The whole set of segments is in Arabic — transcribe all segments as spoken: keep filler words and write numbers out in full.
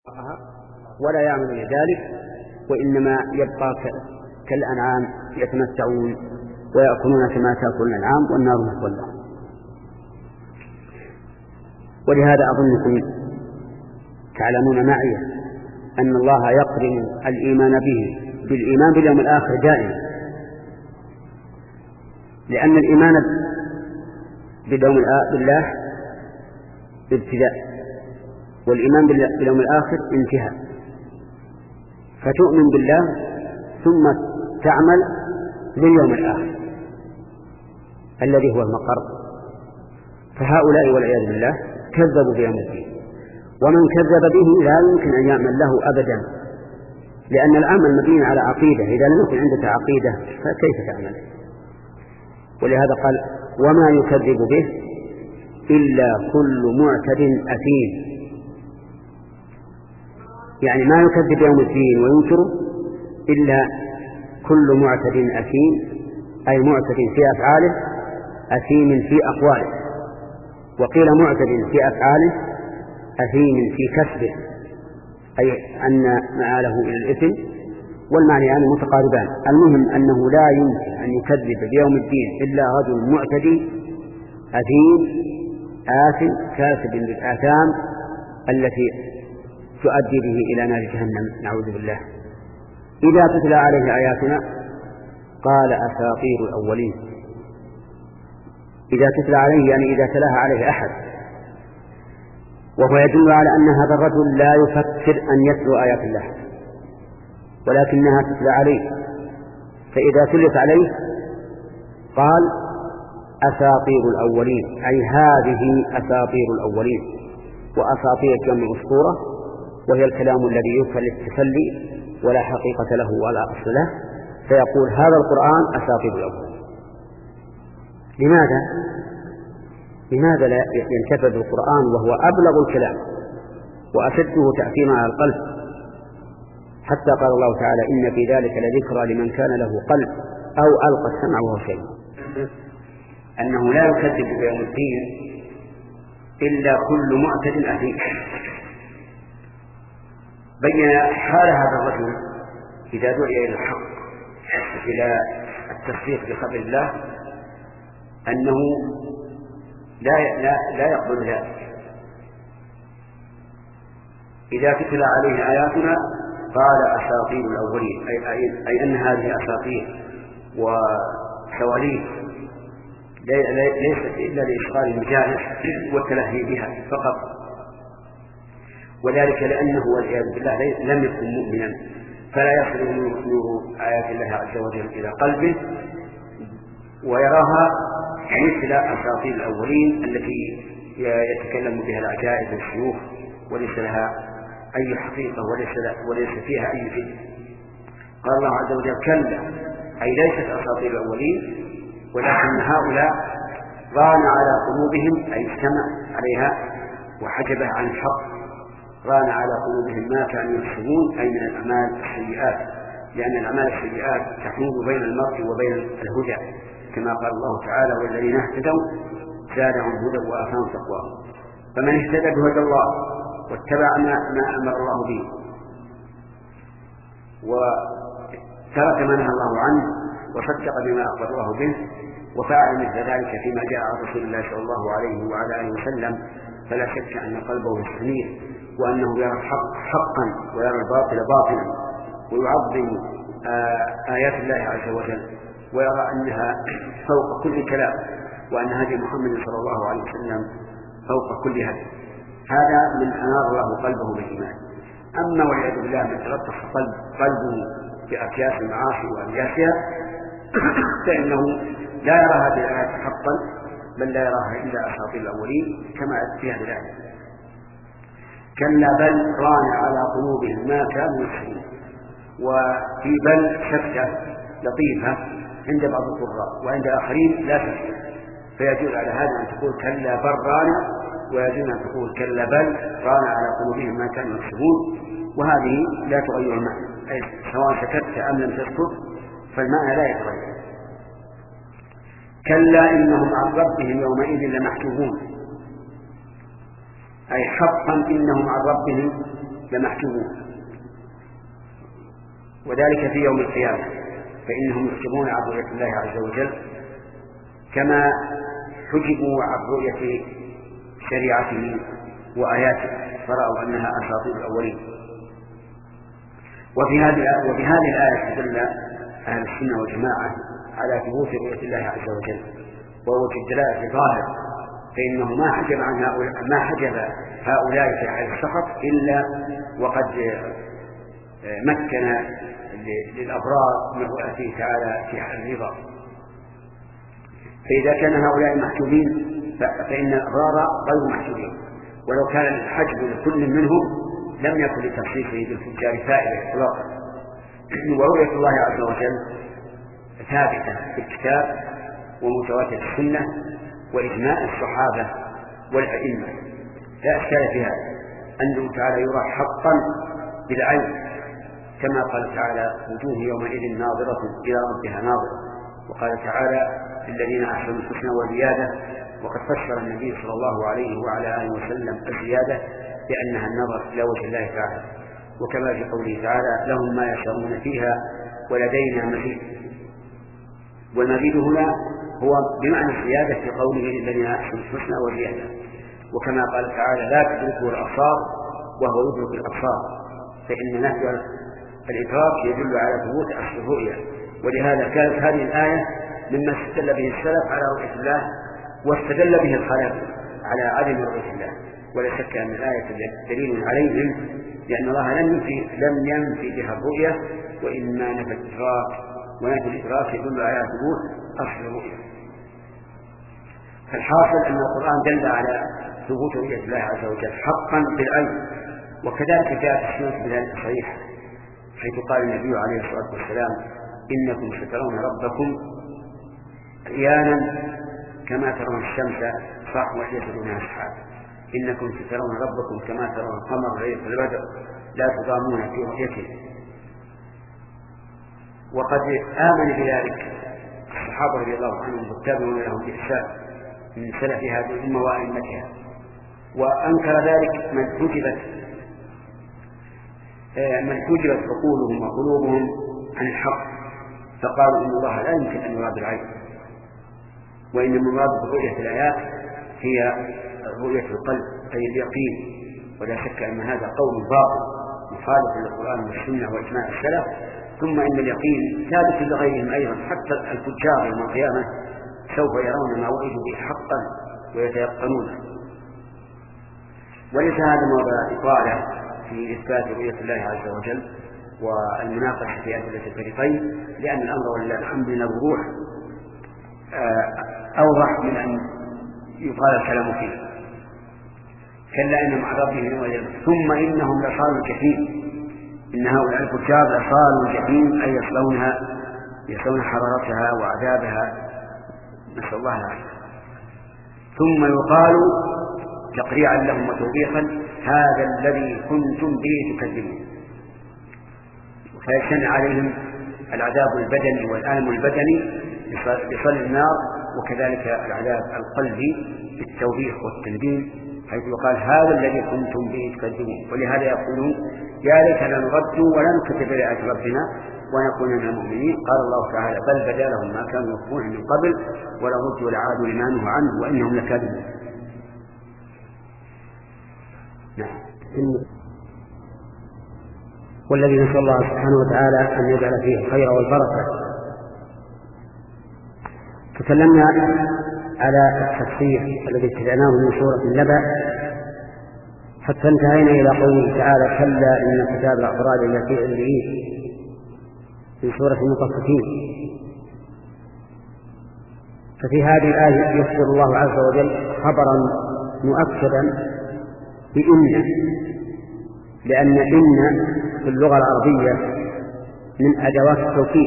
ولا يعمل لذلك، وإنما يبقى كالأنعام يتمتعون ويأكلون كما تأكل الأنعام والنار مثوى لهم. ولهذا أظنكم تعلمون معي أن الله يقرن الإيمان به بالإيمان باليوم الآخر دائما، لأن الإيمان باليوم بالله ابتداء، والإيمان باليوم الآخر انتهاء. فتؤمن بالله ثم تعمل لليوم الآخر الذي هو المقر. فهؤلاء والعياذ بالله كذبوا بيوم الدين، ومن كذب به لا يمكن أن يعمل له أبدا، لأن العمل مبني على عقيدة، إذا لم يكن عندك عقيدة فكيف تعمل؟ ولهذا قال وما يكذب به إلا كل معتد أثيم، يعني ما يكذب يوم الدين وينكره إلا كل معتد أثيم، أي معتد في أفعاله أثيم في أقواله، وقيل معتد في أفعاله أثيم في كسبه، أي أن مآله إلى الإثم، والمعنيان متقاربان. المهم أنه لا يمكن أن يكذب بيوم الدين إلا رجل معتدي أثيم آثم كاسب بالآثام التي تؤدي به إلى نار جهنم، نعوذ بالله. إذا تتلى عليه آياتنا قال أساطير الأولين. إذا تتلى عليه يعني إذا تلاها عليه أحد، وهو يدل على أن هذا الرجل لا يفكر أن يتلو آيات الله، ولكنها تتلى عليه، فإذا تلت عليه قال أساطير الأولين، أي هذه أساطير الأولين. وأساطير جمع أسطورة، وهي الكلام الذي يذكر للتسلي ولا حقيقة له ولا أصل له، فيقول هذا القرآن أساطير الأولين. لماذا؟ لماذا لا ينتفذ القرآن وهو أبلغ الكلام وأشده تأثيرا على القلب؟ حتى قال الله تعالى إن في ذلك لذكرى لمن كان له قلب أو ألقى السمع وهو شيء. أنه لا يكذب بيوم الدين إلا كل معتد أثيم. بين حال هذا الرجل إذا دعي إلى الحق إلى التصديق بخبر الله أنه لا لا لا يقبل ذلك. إذا تتلى عليه آياتنا قال أساطير الأولين، أي, أي, أي أن هذه أساطير وسواليف ليست إلا لإشغال المجالس والتلهي بها فقط، وذلك لأنه والعياذ بالله لم يكن مؤمنا، فلا يصل نور آيات الله عز وجل إلى قلبه ويراها مثل أساطير الأولين التي يتكلم بها العجائز والشيوخ وليس لها أي حقيقة وليس, وليس فيها أي فكرة. قال الله عز وجل كلا، أي ليست أساطير الأولين، ولكن هؤلاء ران على قلوبهم، أي استمع عليها وحجبها عن الحق، ران على قلوبهم ما كانوا يكسبون، أي من الأعمال السيئات، لأن الأعمال السيئات تحول بين المرء وبين الهدى، كما قال الله تعالى والذين اهتدوا زادهم هدى وآتاهم تقواهم. فمن اهتدى بهدى الله واتبع ما أمر الله به وترك ما نهى الله عنه وصدق بما أخبر الله به وفعل مثل ذلك فيما جاء عن رسول الله صلى الله عليه وعلى آله وسلم، فلا شك أن قلبه يستنير، وأنه يرى الحق حقا ويرى الباطل باطلا، ويعظم آيات الله عز وجل، ويرى أنها فوق كل كلام، وأن هدي محمد صلى الله عليه وسلم فوق كل هدي. هذا من أنار الله قلبه بالإيمان. أما والعياذ بالله من تلطف قلب قلبه بأكياس المعاصي وأبياسها فإنه لا يرى هذه الآيات حقا، بل لا يراها إلا أساطير الأولين كما فيها ذلك. كلا بل ران على قلوبهم ما كانوا يكسبون. وفي بل شكة لطيفة عند بعض القراء وعند آخرين لا شكة، فيجوز على هذا أن تقول كلا بل ران، ويجوز أن تقول كلا بل ران على قلوبهم ما كانوا يكسبون، وهذه لا تغير المعنى، أي سواء سكت أم لم تسكت فالمعنى لا يتغير. كلا إنهم عن ربهم يومئذ لمحجوبون، أي حقا إنهم عن ربهم لمحجوبون، وذلك في يوم القيامة، فإنهم يحجبون عن رؤية الله عز وجل كما حجبوا عن رؤية شريعته وآياته، فرأوا أنها أساطير الأولين. وفي هذه وفي هذه الآية تدل أهل السنة والجماعة على ثبوت رؤية الله عز وجل، ووجه الدلالة ظاهر، فإنه ما حجب عن هؤلاء ما حجب هؤلاء في حال السخط إلا وقد مكن للأبرار من رؤيته تعالى في حال الرضا. فإذا كان هؤلاء محجوبين فإن الأبرار غير محجوبين، ولو كان الحجب لكل منهم لم يكن لتخصيصه بالفجار فائدة إطلاقا. ورؤية الله عز وجل ثابتة في الكتاب ومتواتر السنة وإجماع الصحابة والأئمة، لا إشكال في هذا، أنه تعالى يرى حقا بالعين، كما قال تعالى وجوه يومئذ ناظرة إلى ربها ناظرة، وقال تعالى للذين أحسنوا الحسنى وزيادة، وقد فسر النبي صلى الله عليه وعلى آله وسلم الزيادة بأنها النظر إلى وجه الله تعالى، وكما في قوله تعالى لهم ما يشاءون فيها ولدينا مزيد. والمزيد هنا هو بمعنى الزيادة في قوله للذين أحسنوا الحسنى وزيادة، وكما قال تعالى لا تدركه الأبصار وهو يدرك الأبصار، فإن نفي الإدراك يدل على ثبوت أصل الرؤية. ولهذا كانت هذه الآية مما استدل به السلف على رؤية الله، واستدل به الخلف على عدم رؤية الله. ولا شك أن الآية دليل عليهم، لأن الله لم ينفي لم ينفي بها الرؤية، وإنما نفى الإدراك، ونفي الإدراك يدل على ثبوت أصل الرؤية. فالحاصل أن القرآن دل على ثبوت رؤية الله عز وجل حقا بالعين، وكذلك جاءت السنة بذلك صحيحة، حيث قال النبي عليه الصلاة والسلام إنكم سترون ربكم عيانا كما ترون الشمس صحوا يسدونها سحاب، إنكم سترون ربكم كما ترون القمر ليلة البدر لا تضامون في رؤيته. وقد آمن بذلك الصحابة رضي الله عنهم والتابعون لهم بإحسان من سلف هذه الأمة وأئمتها، وأنكر ذلك من حجبت من حجبت عقولهم وقلوبهم عن الحق، فقالوا إن الله لا يمكن أن يراد العين، وإن المراد برؤية الآيات هي رؤية القلب أي اليقين. ولا شك أن هذا قول باطل مخالف للقرآن والسنة وإجماع السلف. ثم إن اليقين ثابت لغيرهم أيضا، حتى الفجار يوم القيامة سوف يرون ما وعدوا به حقا ويتيقنونه. وليس هذا موضع إطالة في إثبات رؤية الله عز وجل والمناقشة في أدلة الفريقين، لأن الأمر ولله الحمد لله وضوح أوضح من أن يقال الكلام فيه. كلا إنهم عن ربهم وجل ثم إنهم لصالوا الجحيم، إن هؤلاء الفجار لصالوا الجحيم أي يصلونها يصلون حرارتها وعذابها، نسأل الله العافية. ثم يقال تقريعا لهم وتوبيخا هذا الذي كنتم به تكذبون، فيشن عليهم العذاب البدني والألم البدني بصل النار، وكذلك العذاب القلبي بالتوبيخ والتنديم، حيث يقال هذا الذي كنتم به تكذبون. ولهذا يقولون يا ليتنا نرد ولا نكذب بآيات ربنا ونكون من المؤمنين. قال الله تعالى بل بدا لهم ما كانوا يخفون من قبل ولو ردوا لعادوا لما نهوا عنه وإنهم لكاذبون. نعم. والذي نسأل الله سبحانه وتعالى أن يجعل فيه الخير والبركة. تكلمنا على التفسير الذي ابتدأناه من سورة النبأ حتى انتهينا إلى قوله تعالى كلا إن كتاب الأبرار لفي عليين في سورة المطففين. ففي هذه الآية يخبر الله عز وجل خبرا مؤكدا بإن، لأن إن في اللغة العربية من أدوات التوكيد.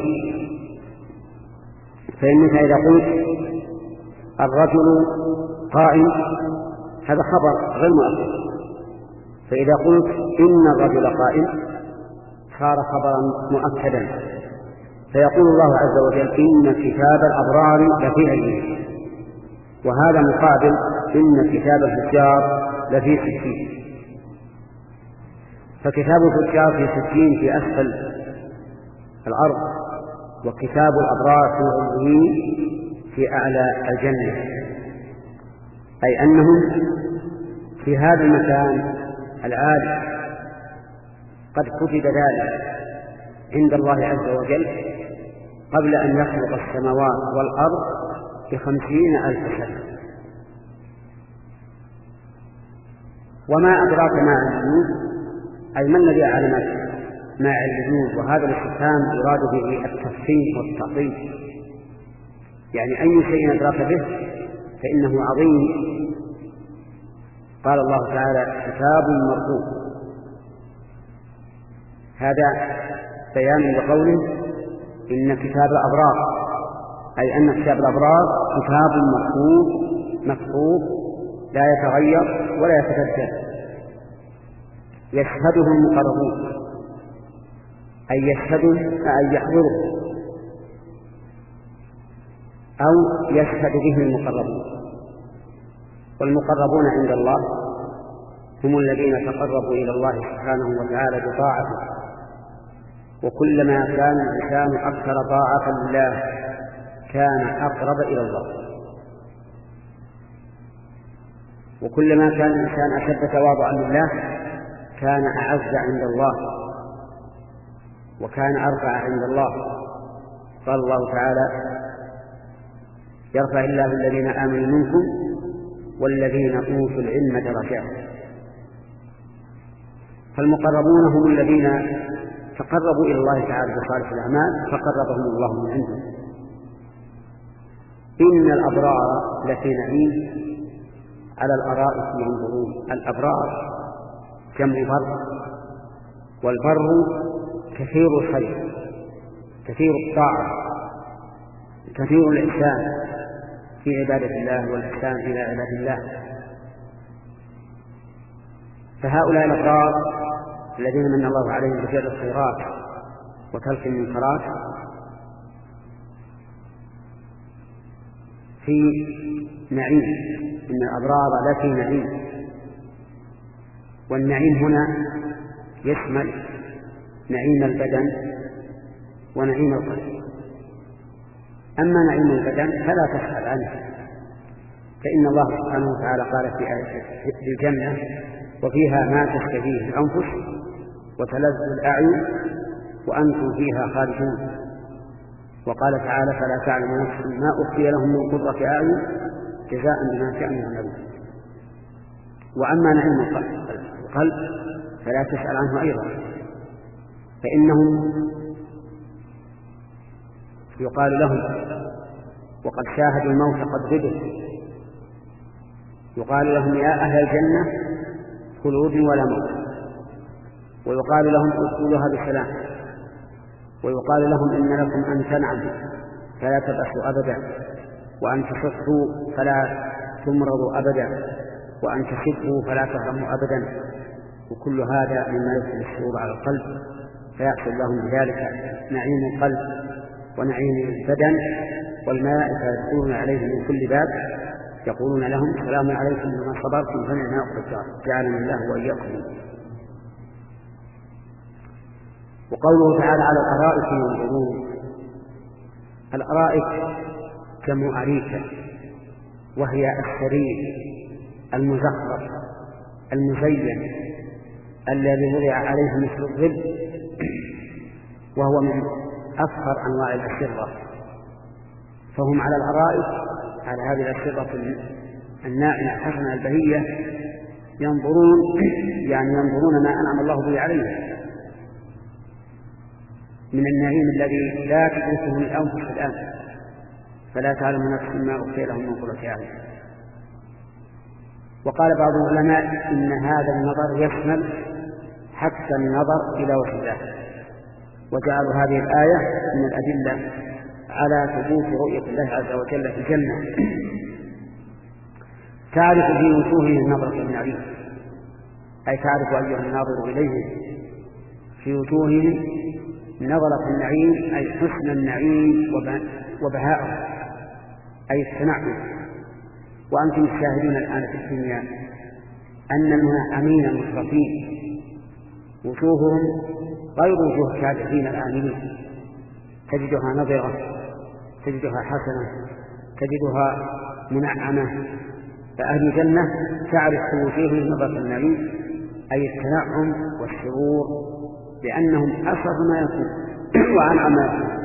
فإنك إذا قلت الرجل قائم هذا خبر غير مؤكد، فإذا قلت إن الرجل قائم صار خبرا مؤكدا. فيقول الله عز وجل إن كتاب الأبرار لفي عليين، وهذا مقابل إن كتاب الفجار لفي سجين. فكتاب الفجار في سجين في أسفل الأرض، وكتاب الأبرار في عليين في أعلى الجنة، أي أنهم في هذا المكان العالي قد كتب ذلك عند الله عز وجل قبل أن يخلق السماوات والأرض بخمسين ألف سنة. وما أدراك ما عليون، أي ما الذي أعلم ما عليون؟ وهذا الاستفهام يراد به التفخيم والتعظيم، يعني أي شيء أدراك به فإنه عظيم. قال الله تعالى كتاب مرقوم، هذا بيان لقوله إن كتاب الأبرار، أي أن كتاب الأبرار كتاب مرقوم مكتوب لا يتغير ولا يتبدل، يشهده المقربون، أي يشهده أي يحضره أو يشهد به المقربون. والمقربون عند الله هم الذين تقربوا إلى الله سبحانه وتعالى بطاعته، وكلما كان الإنسان أكثر طاعة لله كان أقرب إلى الله، وكلما كان الإنسان أشد تواضعا لله كان أعز عند الله وكان أرفع عند الله. قال الله تعالى يرفع الله الذين آمنوا منكم والذين أوتوا العلم درجات. فالمقربون هم الذين تقربوا إلى الله تعالى بصالح الأعمال فقربهم الله من عنده. إن الأبرار لفي نعيم على الأرائك ينظرون. الأبرار جمع بر، والبر كثير الخير، كثير الطاعة، كثير الإحسان في عبادة الله والإحسان إلى عباد الله. فهؤلاء الأبرار الذين من الله عليهم بفعل الخيرات وترك المنكرات في نعيم. إن الأبرار لفي نعيم، والنعيم هنا يشمل نعيم البدن ونعيم القلب. أما نعيم البدن فلا تسأل عنه، فإن الله سبحانه وتعالى قال في الجنة وفيها ما تشتهيه الأنفس وتلذ الأعين وأنتم فيها خالدون. وقال تعالى فلا تعلم نفس ما أخفي لهم من قرة أعين جزاء بما كانوا يعملون. وأما نعيم القلب فلا تسأل عنه أيضا، فإنهم يقال لهم وقد شاهدوا الموت قد غدر، يقال لهم يا أهل الجنة خلود ولا موت، ويقال لهم ادخلوها بسلام، ويقال لهم إن لكم أن تنعموا فلا تبأسوا أبدا، وأن تصحوا فلا تمرضوا أبدا، وأن تشبوا فلا تهرموا أبدا. وكل هذا مما يدخل الشعور على القلب فيحصل لهم بذلك نعيم القلب ونعيم البدن. والملائكة يدخلون عليهم من كل باب يقولون لهم سلام عليكم بما صبرتم فنعم عقبى الدار، جعلنا الله وإياكم. وقوله تعالى على الأرائك ينظرون. الأرائك جمع أريكة، وهي السرير المزخرف المزين الذي وضع عليه مثل الظل، وهو من أفخر أنواع الأسرة. فهم على الأرائك على هذه الأسرة الناعمة الحسنة البهية ينظرون، يعني ينظرون ما أنعم الله به عليهم من النعيم الذي لا تدركه الأنفس الآن، فلا تعلم نفس ما أخفي لهم من قرة أعين. وقال بعض العلماء إن هذا النظر يشمل حتى النظر إلى وجه الله، وجعلوا هذه الآية من الأدلة على ثبوت رؤية الله عز وجل في الجنة. تعرف في وجوههم نظرة النعيم، أي تعرف أيها الناظر إليه في وجوههم نظرة النعيم، أي حسن النعيم وبهاءه، أي التنعم. وأنتم تشاهدون الآن في الدنيا أن المنعمين المشرفين وجوههم غير وجوه الكافرين الآمنين، تجدها نضرة، تجدها حسنة، تجدها منعمة. فأهل الجنة تعرف في وجوههم نظرة النعيم أي التنعم والسرور، لأنهم أسر ما يكون وأنعم ما يكون.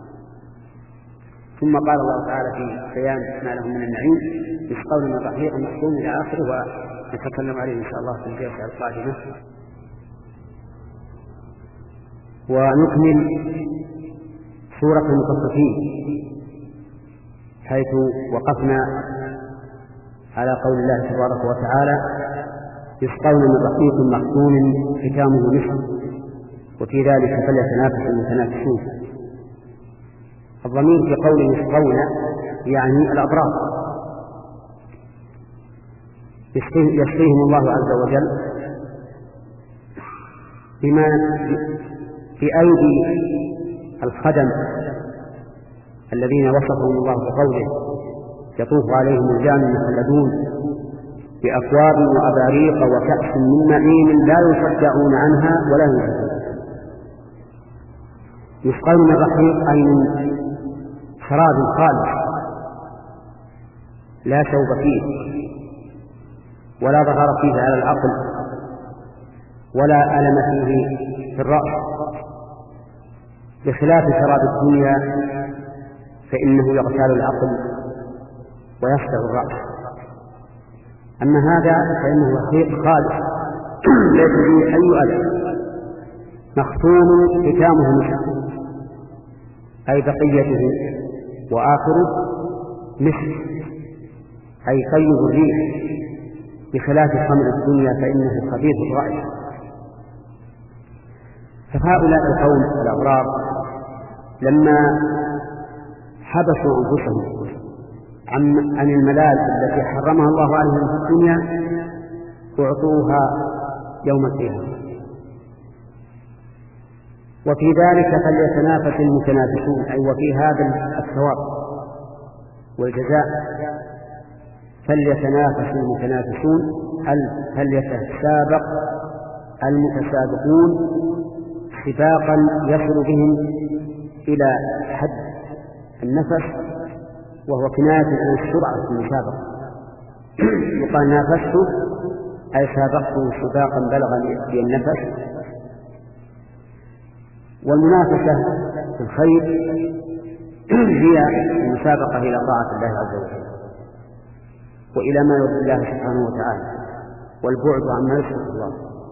ثم قال الله تعالى في بيان ما لهم من النعيم: يسقون من رحيق مختوم إلى آخره، ونتكلم عليه إن شاء الله في الجلسة القادمة. ونكمل سورة المطففين حيث وقفنا على قول الله تبارك وتعالى: يسقون من رحيق مختوم ختامه مسك وفي ذلك فليتنافس المتنافسون. الضمير في قوله يسقون يعني الأبرار، يسقيهم الله عز وجل بما بأيدي الخدم الذين وصفهم الله بقوله: يطوف عليهم ولدان مخلدون بأكواب وأباريق وكأس من معين لا يصدعون عنها ولا ينزفون. يسقون من رحيق أي من شراب خالص لا شوب فيه ولا ظهر فيه على العقل ولا ألم فيه في الرأس، بخلاف شراب الدنيا فإنه يغتال العقل ويصدع الرأس. أما هذا فإنه رحيق خالص ليس فيه أي ألم، مختوم ختامه مسك أي بقيته وآخره مسك أي طيب الريح، بخلاف خمر الدنيا فإنه خبيث الرأي. فهؤلاء القوم الأبرار لما حبسوا أنفسهم عن الملال التي حرمها الله عليهم في الدنيا أعطوها يوم القيامة. وفي ذلك فليتنافس المتنافسون، أي وفي هذا الثواب والجزاء فليتنافس المتنافسون، فليتسابق المتسابقون سباقا يصل بهم إلى حد النفس، وهو كناية عن السرعة في المسابقة. يقال نافسته أي سابقته سباقا بلغ في النفس. والمنافسة في الخير هي المسابقة إلى طاعة الله عز وجل وإلى ما يرضي الله سبحانه وتعالى، والبعد عما يسخط الله.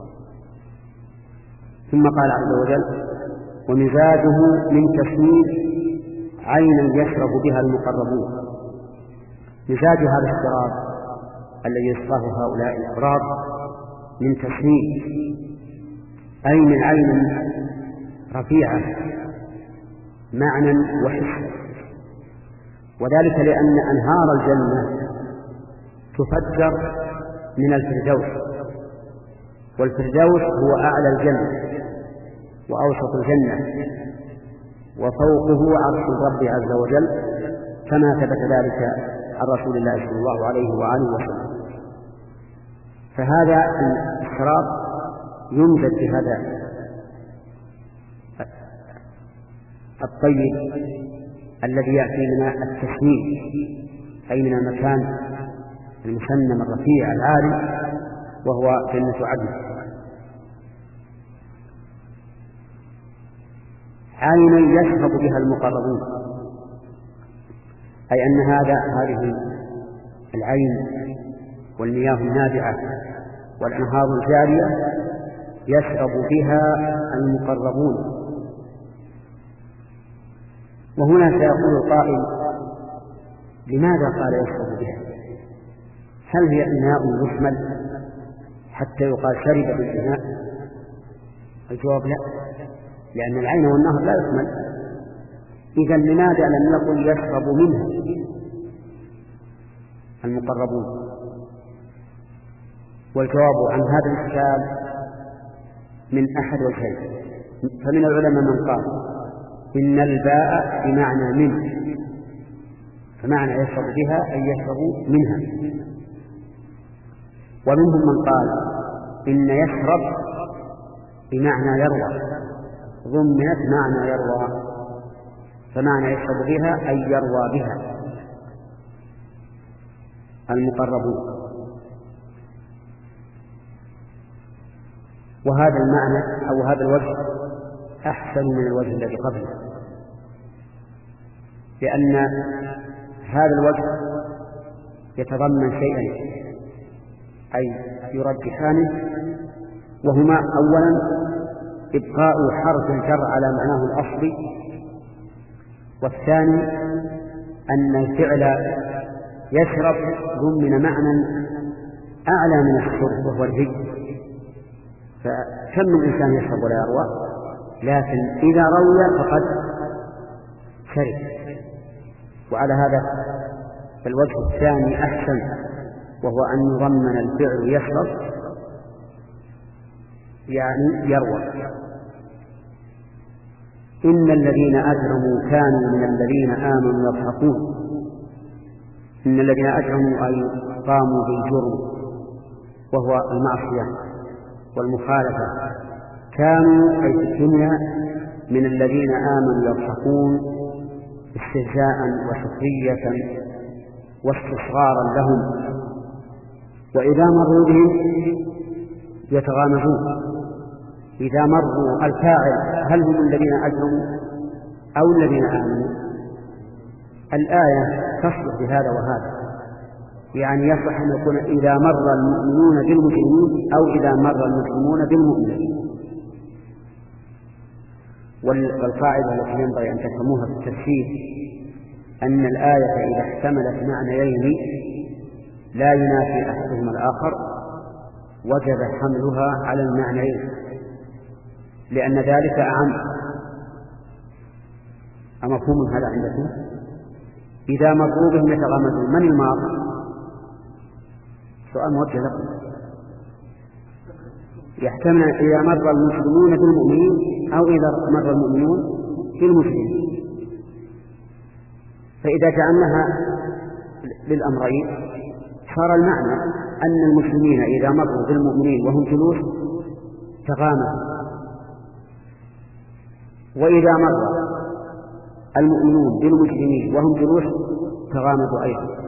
ثم قال عز وجل: ومزاجه من تسنيم عينا يشرب بها المقربون. مزاج هذا الشراب الذي يصفاه هؤلاء الأبرار من تسنيم أي من عين رفيعة معنى وحسا، وذلك لأن أنهار الجنة تفجر من الفردوس، والفردوس هو أعلى الجنة وأوسط الجنة وفوقه عرش الرب عز وجل، كما ثبت ذلك عن رسول الله صلى الله عليه وآله وسلم. فهذا الشراب يمزج بهذا الطيب الذي يأتي من التسنيم أي من المكان المسنم الرفيع العالي، وهو جنة عدن. عين يشرب بها المقربون، أي أن هذا هذه العين والمياه النابعة والأنهار الجارية يشرب بها المقربون. وهنا سيقول القائل: لماذا قال يشرب بها؟ هل هي إناء يحمل حتى يقال شرب بالإناء؟ الجواب لا، لأن العين والنهر لا يحمل. إذن لماذا لم يقل يشرب منها المقربون؟ والجواب عن هذا الإشكال من أحد وجهين. فمن العلماء من قال إن الباء بمعنى من، فمعنى يشرب بها أي يشرب منها. ومنهم من قال إن يشرب بمعنى يروى، ضمنت معنى يروى، فمعنى يشرب بها أي يروى بها المقربون. وهذا المعنى أو هذا الوجه أحسن من الوجه الذي قبله، لأن هذا الوجه يتضمن شيئين أي يرجحانه، وهما أولا إبقاء حرف الجر على معناه الأصلي، والثاني أن الفعل يشرب ضمن معنى أعلى من الشرب وهو الهي. فكم من إنسان يشرب ولا يروى، لكن إذا روي فقد شرب. وعلى هذا فالوجه الثاني أحسن، وهو أن يضمن الفعل يشرب يعني يروى. إن الذين أجرموا كانوا من الذين آمنوا يضحكون. إن الذين أجرموا أي قاموا بالجرم وهو المعصية والمخالفة، كانوا أي في الدنيا من الذين آمنوا يضحكون استهزاء وسخرية واستصغارا لهم، وإذا مروا بهم يتغامزون. إذا مروا الفاعل هل هم الذين أجرموا أو الذين آمنوا؟ الآية تصلح بهذا وهذا، يعني يصح أن يكون إذا مر المؤمنون بالمجرمين أو إذا مر المجرمون بالمؤمنين. والقاعدة التي ينبغي أن تفهموها في التفسير أن الآية إذا احتملت معنيين لا ينافي أحدهما الآخر وجب حملها على المعنيين، لأن ذلك أعم. أمفهوم هذا عندكم؟ إذا مروا بهم يتغامزون، من المار؟ سؤال موجه لكم. يحتمل إذا مر المسلمون بالمؤمنين أو إذا مر المؤمنون بالمسلمين. فإذا جعلناها للأمرين صار المعنى أن المسلمين إذا مروا بالمؤمنين وهم جلوس تغامزوا، وإذا مر المؤمنون بالمسلمين وهم جلوس تغامزوا أيضا،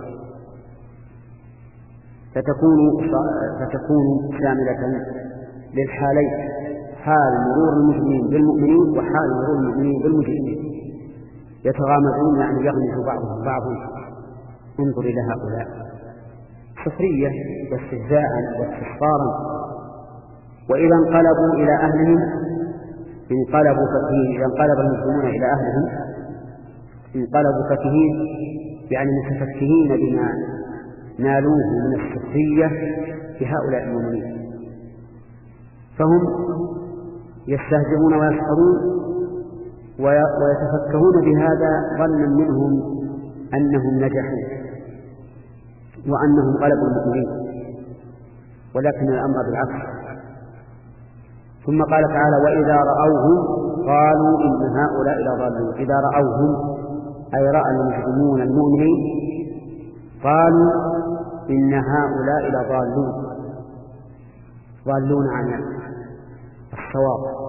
فتكون فتكون شاملة للحالين، حال مرور المسلمين بالمؤمنين وحال مرور المؤمنين بالمسلمين. يتغامزون يعني يغمز بعضهم بعضا. انظر إلى هؤلاء سخرية واستهزاء واستصغارا، وإذا انقلبوا إلى أهلهم انقلبوا فكهين. إذا انقلب المسلمون إلى أهلهم انقلبوا فكهين، يعني متفكهين بما نالوه من السخرية بهؤلاء المؤمنين، فهم يستهزئون ويسخرون ويتفكهون بهذا ظنا منهم أنهم نجحوا وأنهم غلبوا المؤمنين، ولكن الأمر بالعكس. ثم قال تعالى: وإذا رأوهم قالوا إن هؤلاء لضالون. إذا رأوهم أي رأى المسلمون المؤمنين قالوا إن هؤلاء لضالون، ضالون عن الصواب،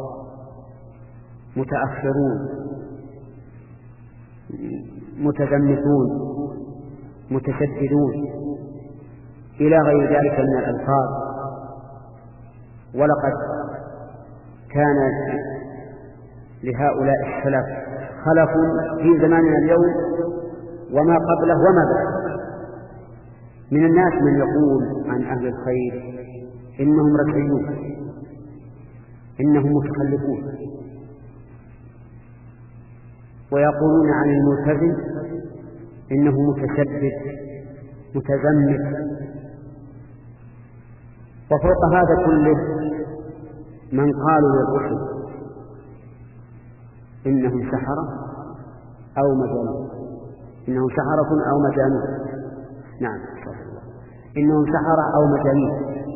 متأخرون، متزمتون، متشددون، إلى غير ذلك من الألفاظ. ولقد كان لهؤلاء السلف خلف في زماننا اليوم وما قبله وما بعده. من الناس من يقول عن أهل الخير إنهم رجعيون، إنهم متخلفون، ويقولون عن الملتزم إنه متشدد متزمت. وفوق هذا كله من قالوا للرسل إنهم سحرة أو مجانون، إنهم سحرة أو مجانون، نعم إنهم سحرة أو مجانين.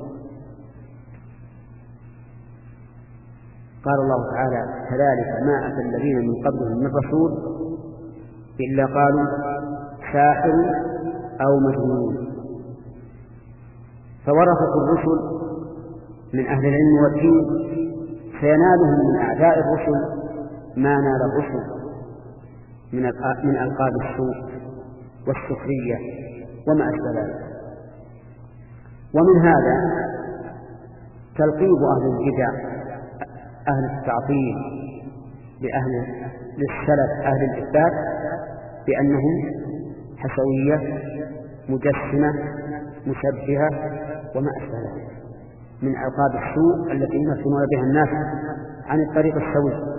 قال الله تعالى: كذلك ما أتى الذين من قبلهم من رسول إلا قالوا ساحر أو مجنون. فورثة الرسل من أهل العلم والدين فينالهم من أعداء الرسل ما نال الرسل من من ألقاب السوء والسخرية وما أشبه ذلك. ومن هذا تلقيب أهل البدع أهل التعطيل لأهل للسلف أهل الإثبات بأنهم حشوية مجسمة مشبهة وما أشبه ذلك من ألقاب السوء التي ينفرون بها الناس عن الطريق السوي.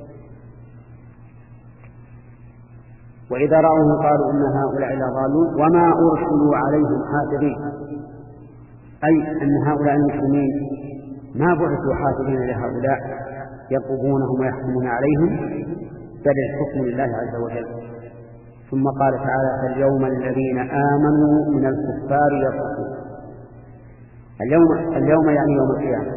وإذا رأوه قالوا إن هؤلاء لضالون وما أرسلوا عليهم حافظين، أي أن هؤلاء المسلمين ما بعثوا حافظين لهؤلاء يرقبونهم ويحكمون عليهم، بل الحكم لله عز وجل. ثم قال تعالى: فاليوم الذين آمنوا من الكفار يضحكون. اليوم اليوم يعني يوم القيامة.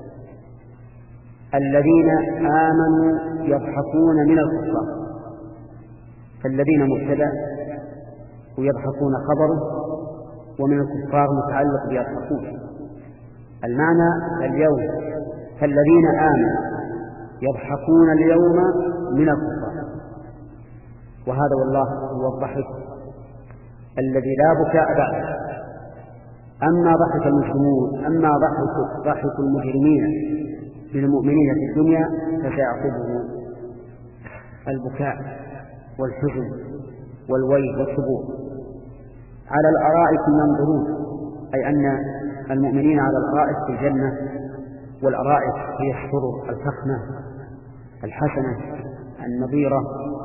الذين آمنوا يضحكون من الكفار، فالذين مبتدأ ويضحكون خبره، ومن الكفار متعلق بيضحكون. المعنى اليوم فالذين آمنوا يضحكون اليوم من الكفار، وهذا والله هو الضحك الذي لا بكاء بعده. أما ضحك المسلمون أما ضحك ضحك المجرمين للمؤمنين في الدنيا فسيعقبه البكاء والحزن والويل والصبور. على الأرائك ينظرون، أي أن المؤمنين على الأرائك في الجنة، والأرائك هي السرر الفخمة الحسنة النظيرة.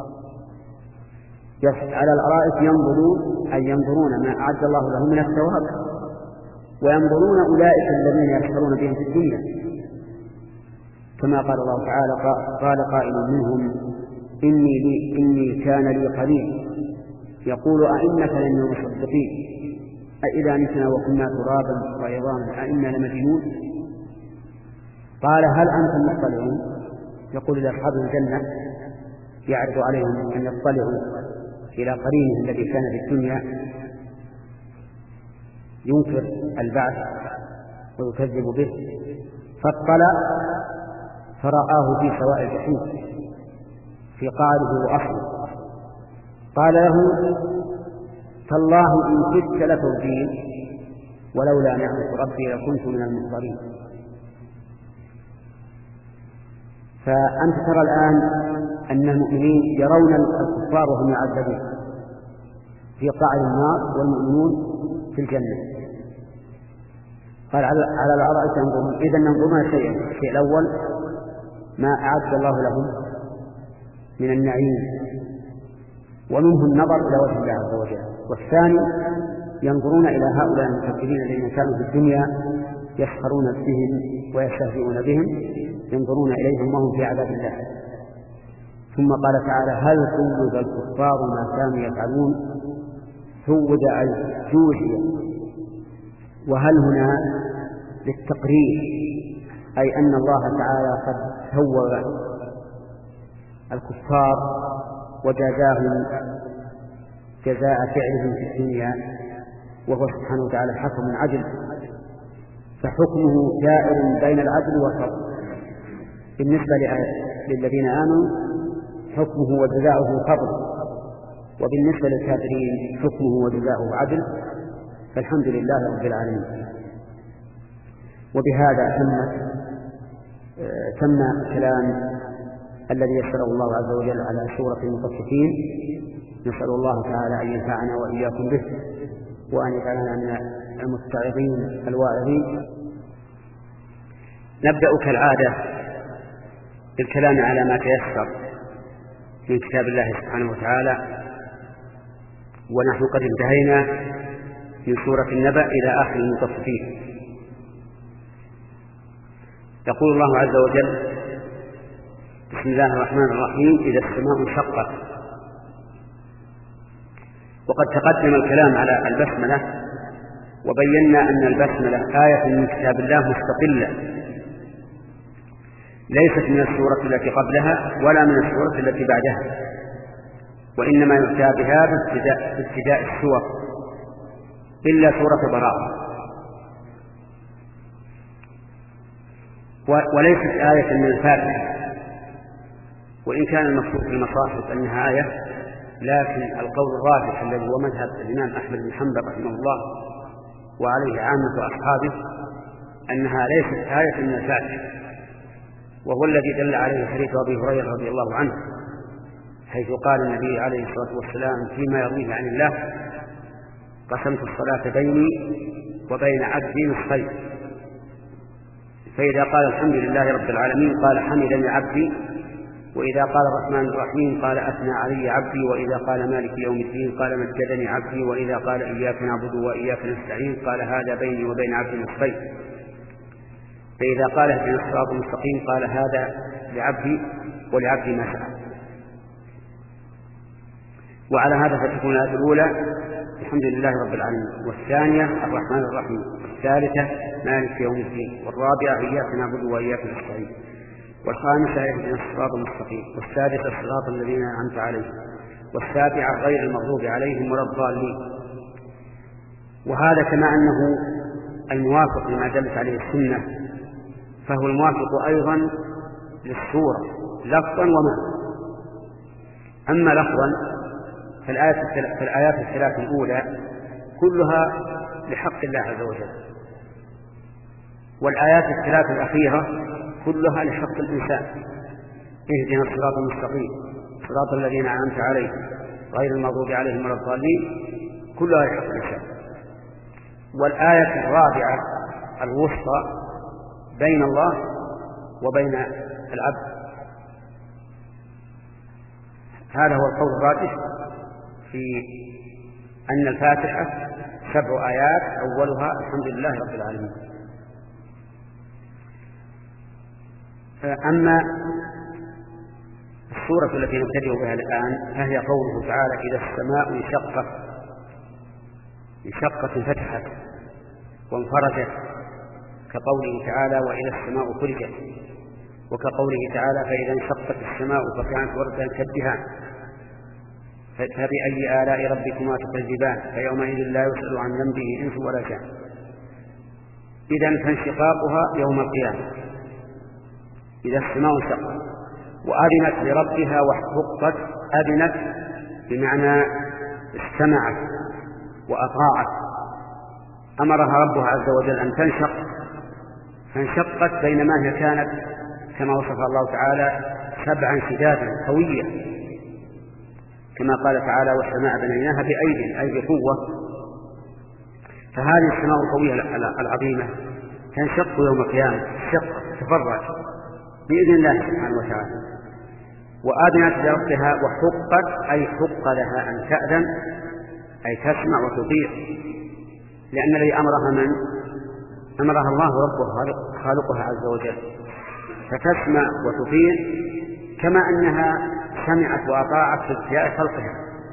على الأرائك ينظرون، أي ينظرون ما أعد الله لهم من الثواب، وينظرون أولئك الذين يسخرون بهم في الدنيا، كما قال الله تعالى: قال قائل منهم إني لي إني كان لي قرين يقول أئنك لمن المصدقين أئذا متنا وكنا ترابا وعظاما أئنا لمدينون. قال: هل أنتم مطلعون؟ يقول لأصحاب الجنة يعرض عليهم أن يطلعوا إلى قرينه الذي كان في الدنيا ينكر البعث ويكذب به، فاطلع فرآه في سواء الجحيم في قعره وأصله. قال له: تالله إن كدت لتردين ولولا نعمة ربي لكنت من المحضرين. فأنت ترى الآن أن المؤمنين يرون الكفار وهم يعذبون في قعر النار والمؤمنون في الجنة. قال: على الأرائك ينظرون. إذا ينظرون شيئين: الشيء الأول ما أعد الله لهم من النعيم ومنه النظر إلى وجه الله عز وجل، والثاني ينظرون إلى هؤلاء المكذبين الذين كانوا في الدنيا يسخرون بهم ويستهزئون بهم، ينظرون إليهم وهم في عذاب الله. ثم قال تعالى: هل ثوب الكفار ما كانوا يفعلون؟ ثوب أي جوزي، وهل هنا للتقرير، أي أن الله تعالى قد ثوب الكفار وجازاهم جزاء فعلهم في الدنيا، وهو سبحانه وتعالى حكم عدل، فحكمه دائر بين العدل والفضل. بالنسبة للذين آمنوا حكمه وجزاؤه فضل، وبالنسبة للكافرين حكمه وجزاؤه عدل، فالحمد لله رب العالمين. وبهذا تم تم الكلام الذي يسره الله عز وجل على سورة المطففين. نسأل الله تعالى أن ينفعنا وإياكم به، وأن يجعلنا من المتعظين الواعظين. نبدأ كالعادة بالكلام على ما تيسر من كتاب الله سبحانه وتعالى، ونحن قد انتهينا من سورة النبأ إلى آخر المطففين. يقول الله عز وجل: بسم الله الرحمن الرحيم: إذا السماء انشقت. وقد تقدم الكلام على البسملة، وبينا أن البسملة آية من كتاب الله مستقلة، ليست من السورة التي قبلها ولا من السورة التي بعدها، وإنما يؤتى بها بابتداء السور إلا سورة براءة. وليست آية من الفاتحة، وإن كان المقصود في المصاحف أنها آية، لكن القول الراجح الذي هو مذهب الإمام أحمد بن حنبل رحمه الله وعليه عامة أصحابه أنها ليست آية من الفاتحة، وهو الذي دل عليه حديث أبي هريرة رضي الله عنه، حيث قال النبي عليه الصلاة والسلام فيما يرويه عن الله: قسمت الصلاة بيني وبين عبدي نصفين، فإذا قال الحمد لله رب العالمين قال حمدني عبدي، وإذا قال الرحمن الرحيم قال أثنى علي عبدي، وإذا قال مالك يوم الدين قال مجدني عبدي، وإذا قال إياك نعبد وإياك نستعين قال هذا بيني وبين عبدي نصفين، فإذا قال اهدنا الصراط المستقيم قال هذا لعبدي ولعبدي ما سأل. وعلى هذا فتكون الآية الأولى الحمد لله رب العالمين، والثانية الرحمن الرحيم، والثالثة مالك يوم الدين، والرابعة إياك نعبد وإياك نستعين، والخامسة اهدنا الصراط المستقيم، والسادسة الصراط الذين أنعمت عليهم، والسابعة غير المغضوب عليهم ولا الضالين. وهذا كما أنه الموافق لما دلت عليه السنة، فهو الموافق أيضا للسورة لفظا ومعنى. أما لفظا فالآيات الثلاث الأولى كلها لحق الله عز وجل، والآيات الثلاث الأخيرة كلها لحق الإنسان: اهدنا الصراط المستقيم، صراط الذين أنعمت عليهم غير المغضوب عليهم ولا الضالين، كلها لحق الإنسان. والآية الرابعة الوسطى بين الله وبين العبد. هذا هو القول الراجح في أن الفاتحة سبع آيات أولها الحمد لله رب العالمين. أما السورة التي نبتدئ بها الآن فهي قوله تعالى: إذا السماء انشقت، انشقت انفتحت وانفرجت، كقوله تعالى: وإذا السماء فرجت، وكقوله تعالى: فإذا انشقت السماء فكانت وردا كالدهان، فبأي آلاء ربكما تكذبان، فيومئذ لا يسأل عن ذنبه إنس ولا جان. إذن فانشقاقها يوم القيامة، إذا السماء انشقت وأذنت لربها وحقت. أذنت بمعنى استمعت وأطاعت، أمرها ربها عز وجل أن تنشق فانشقت، بينما هي كانت كما وصف الله تعالى سبعا شدادا قوية، كما قال تعالى: والسماء بنيناها بأيد، أي بقوة. فهذه السماء القوية العظيمة تنشق يوم القيامة، تشق تفرج بإذن الله سبحانه وتعالى. وآذنت لربها وحقت، أي حق لها أن تأذن، أي تسمع وتطيع، لأن الذي أمرها من؟ أمرها الله ربها خالقها عز وجل، فتسمع وتطيع كما أنها سمعت وأطاعت في ابتداء خلقها.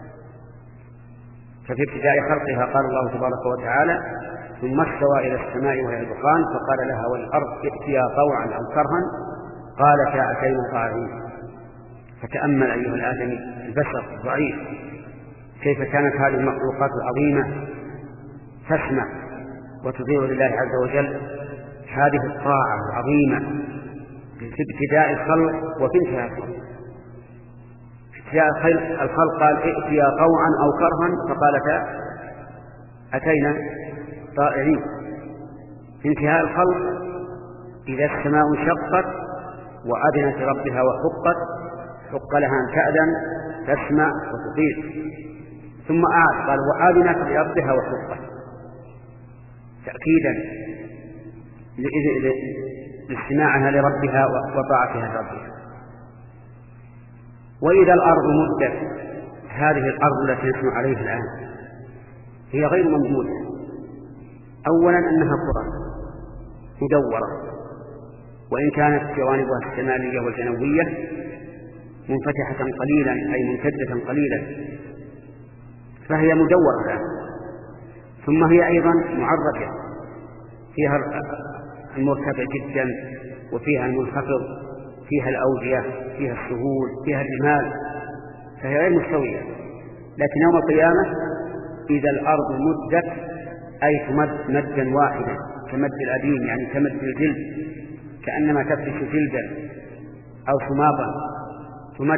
ففي ابتداء خلقها قال الله تبارك وتعالى: ثم استوى إلى السماء وهي دخان فقال لها والأرض ائتيا طوعا أو كرها قالتا أتينا طاعين. فتأمل أيها الآدمي البشر الضعيف كيف كانت هذه المخلوقات العظيمة تسمع وتطيع لله عز وجل هذه الطاعة العظيمة في ابتداء الخلق وفي انتهاء الخلق. في ابتداء الخلق قال ائتيا طوعا أو كرها فقالتا أتينا طائعين. في انتهاء الخلق إذا السماء انشقت وأذنت ربها وحقت، حق لها أن تأذن تسمع وتطيع. ثم أعاد قال: وآذنت لربها وحقت، تأكيدا لاستماعها لربها وطاعتها لربها. وإذا الأرض مدت، هذه الأرض التي نحن عليها الآن هي غير ممدودة. أولا أنها كرة مدورة، وإن كانت جوانبها الشمالية والجنوبية منفتحة قليلا أي ممتدة قليلا، فهي مدورة الآن. ثم هي أيضا معرجة، فيها المرتفع جدا وفيها المنخفض، فيها الأودية، فيها السهول، فيها الرمال، فهي غير مستوية. لكن يوم القيامة إذا الأرض مدت أي تمد مدا واحدا كمد الأديم، يعني كمد الجلد، كأنما تفتش جلدا أو صماطا تمد،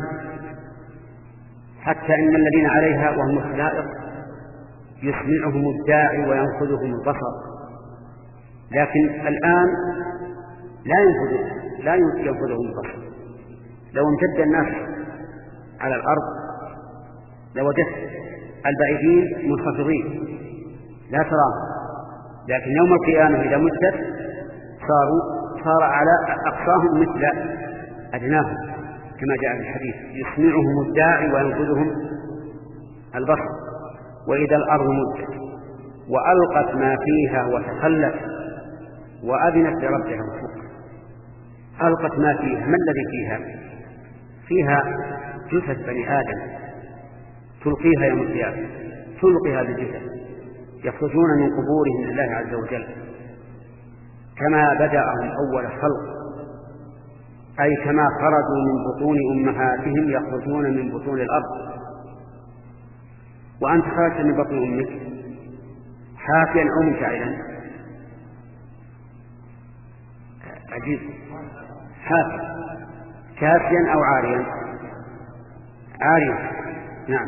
حتى إن الذين عليها وهم الخلائق يسمعهم الداعي وينفذهم البصر، لكن الآن لا ينفذ لا ينفذهم البصر. لو امتد الناس على الأرض لوجدت البعيدين منخفضين لا تراهم، لكن يوم القيامة إذا مدت صاروا صار على أقصاهم مثل أدناهم، كما جاء في الحديث يسمعهم الداعي وينفذهم البصر. وإذا الأرض مدت وألقت ما فيها وتخلت وأذنت لربها وحقت. ألقت ما فيها، ما الذي فيها؟ فيها جثث بني آدم تلقيها يوم القيامة، تلقي هذه الجثث يخرجون من قبورهم لله عز وجل كما بدأهم أول خلق، أي كما خرجوا من بطون أمهاتهم يخرجون من بطون الأرض. وأنت خرجت من بطن أمك حافيا أو منتعلا؟ عجيب، حافيا، كاسيا أو عاريا؟ عاريا، نعم.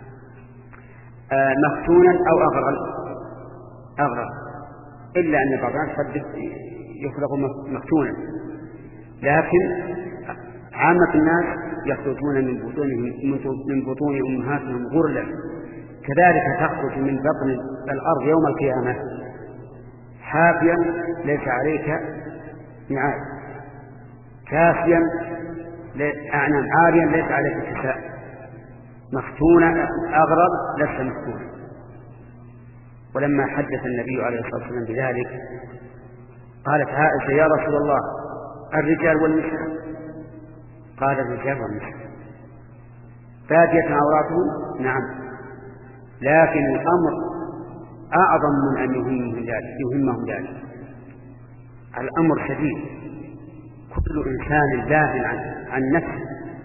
آه مختونا أو أغرل؟ أغرل، إلا أن بعض الناس قد يخلق مختونا، لكن عامة الناس يخرجون من بطونهم من بطون أمهاتهم غرلا. كذلك تخرج من بطن الأرض يوم القيامة حافيا ليس عليك نعال، كاسيا أعنى عاريا ليس عليك كساء، مختونا أغرب لست مختونا. ولما حدث النبي عليه الصلاة والسلام بذلك قالت عائشة يا رسول الله الرجال والنساء؟ قال الرجال والنساء بادية عوراتهم، نعم، لكن الأمر أعظم من أن يهمهم ذلك يهمهم ذلك الأمر شديد. كل إنسان لاهٍ عن, عن نفسه،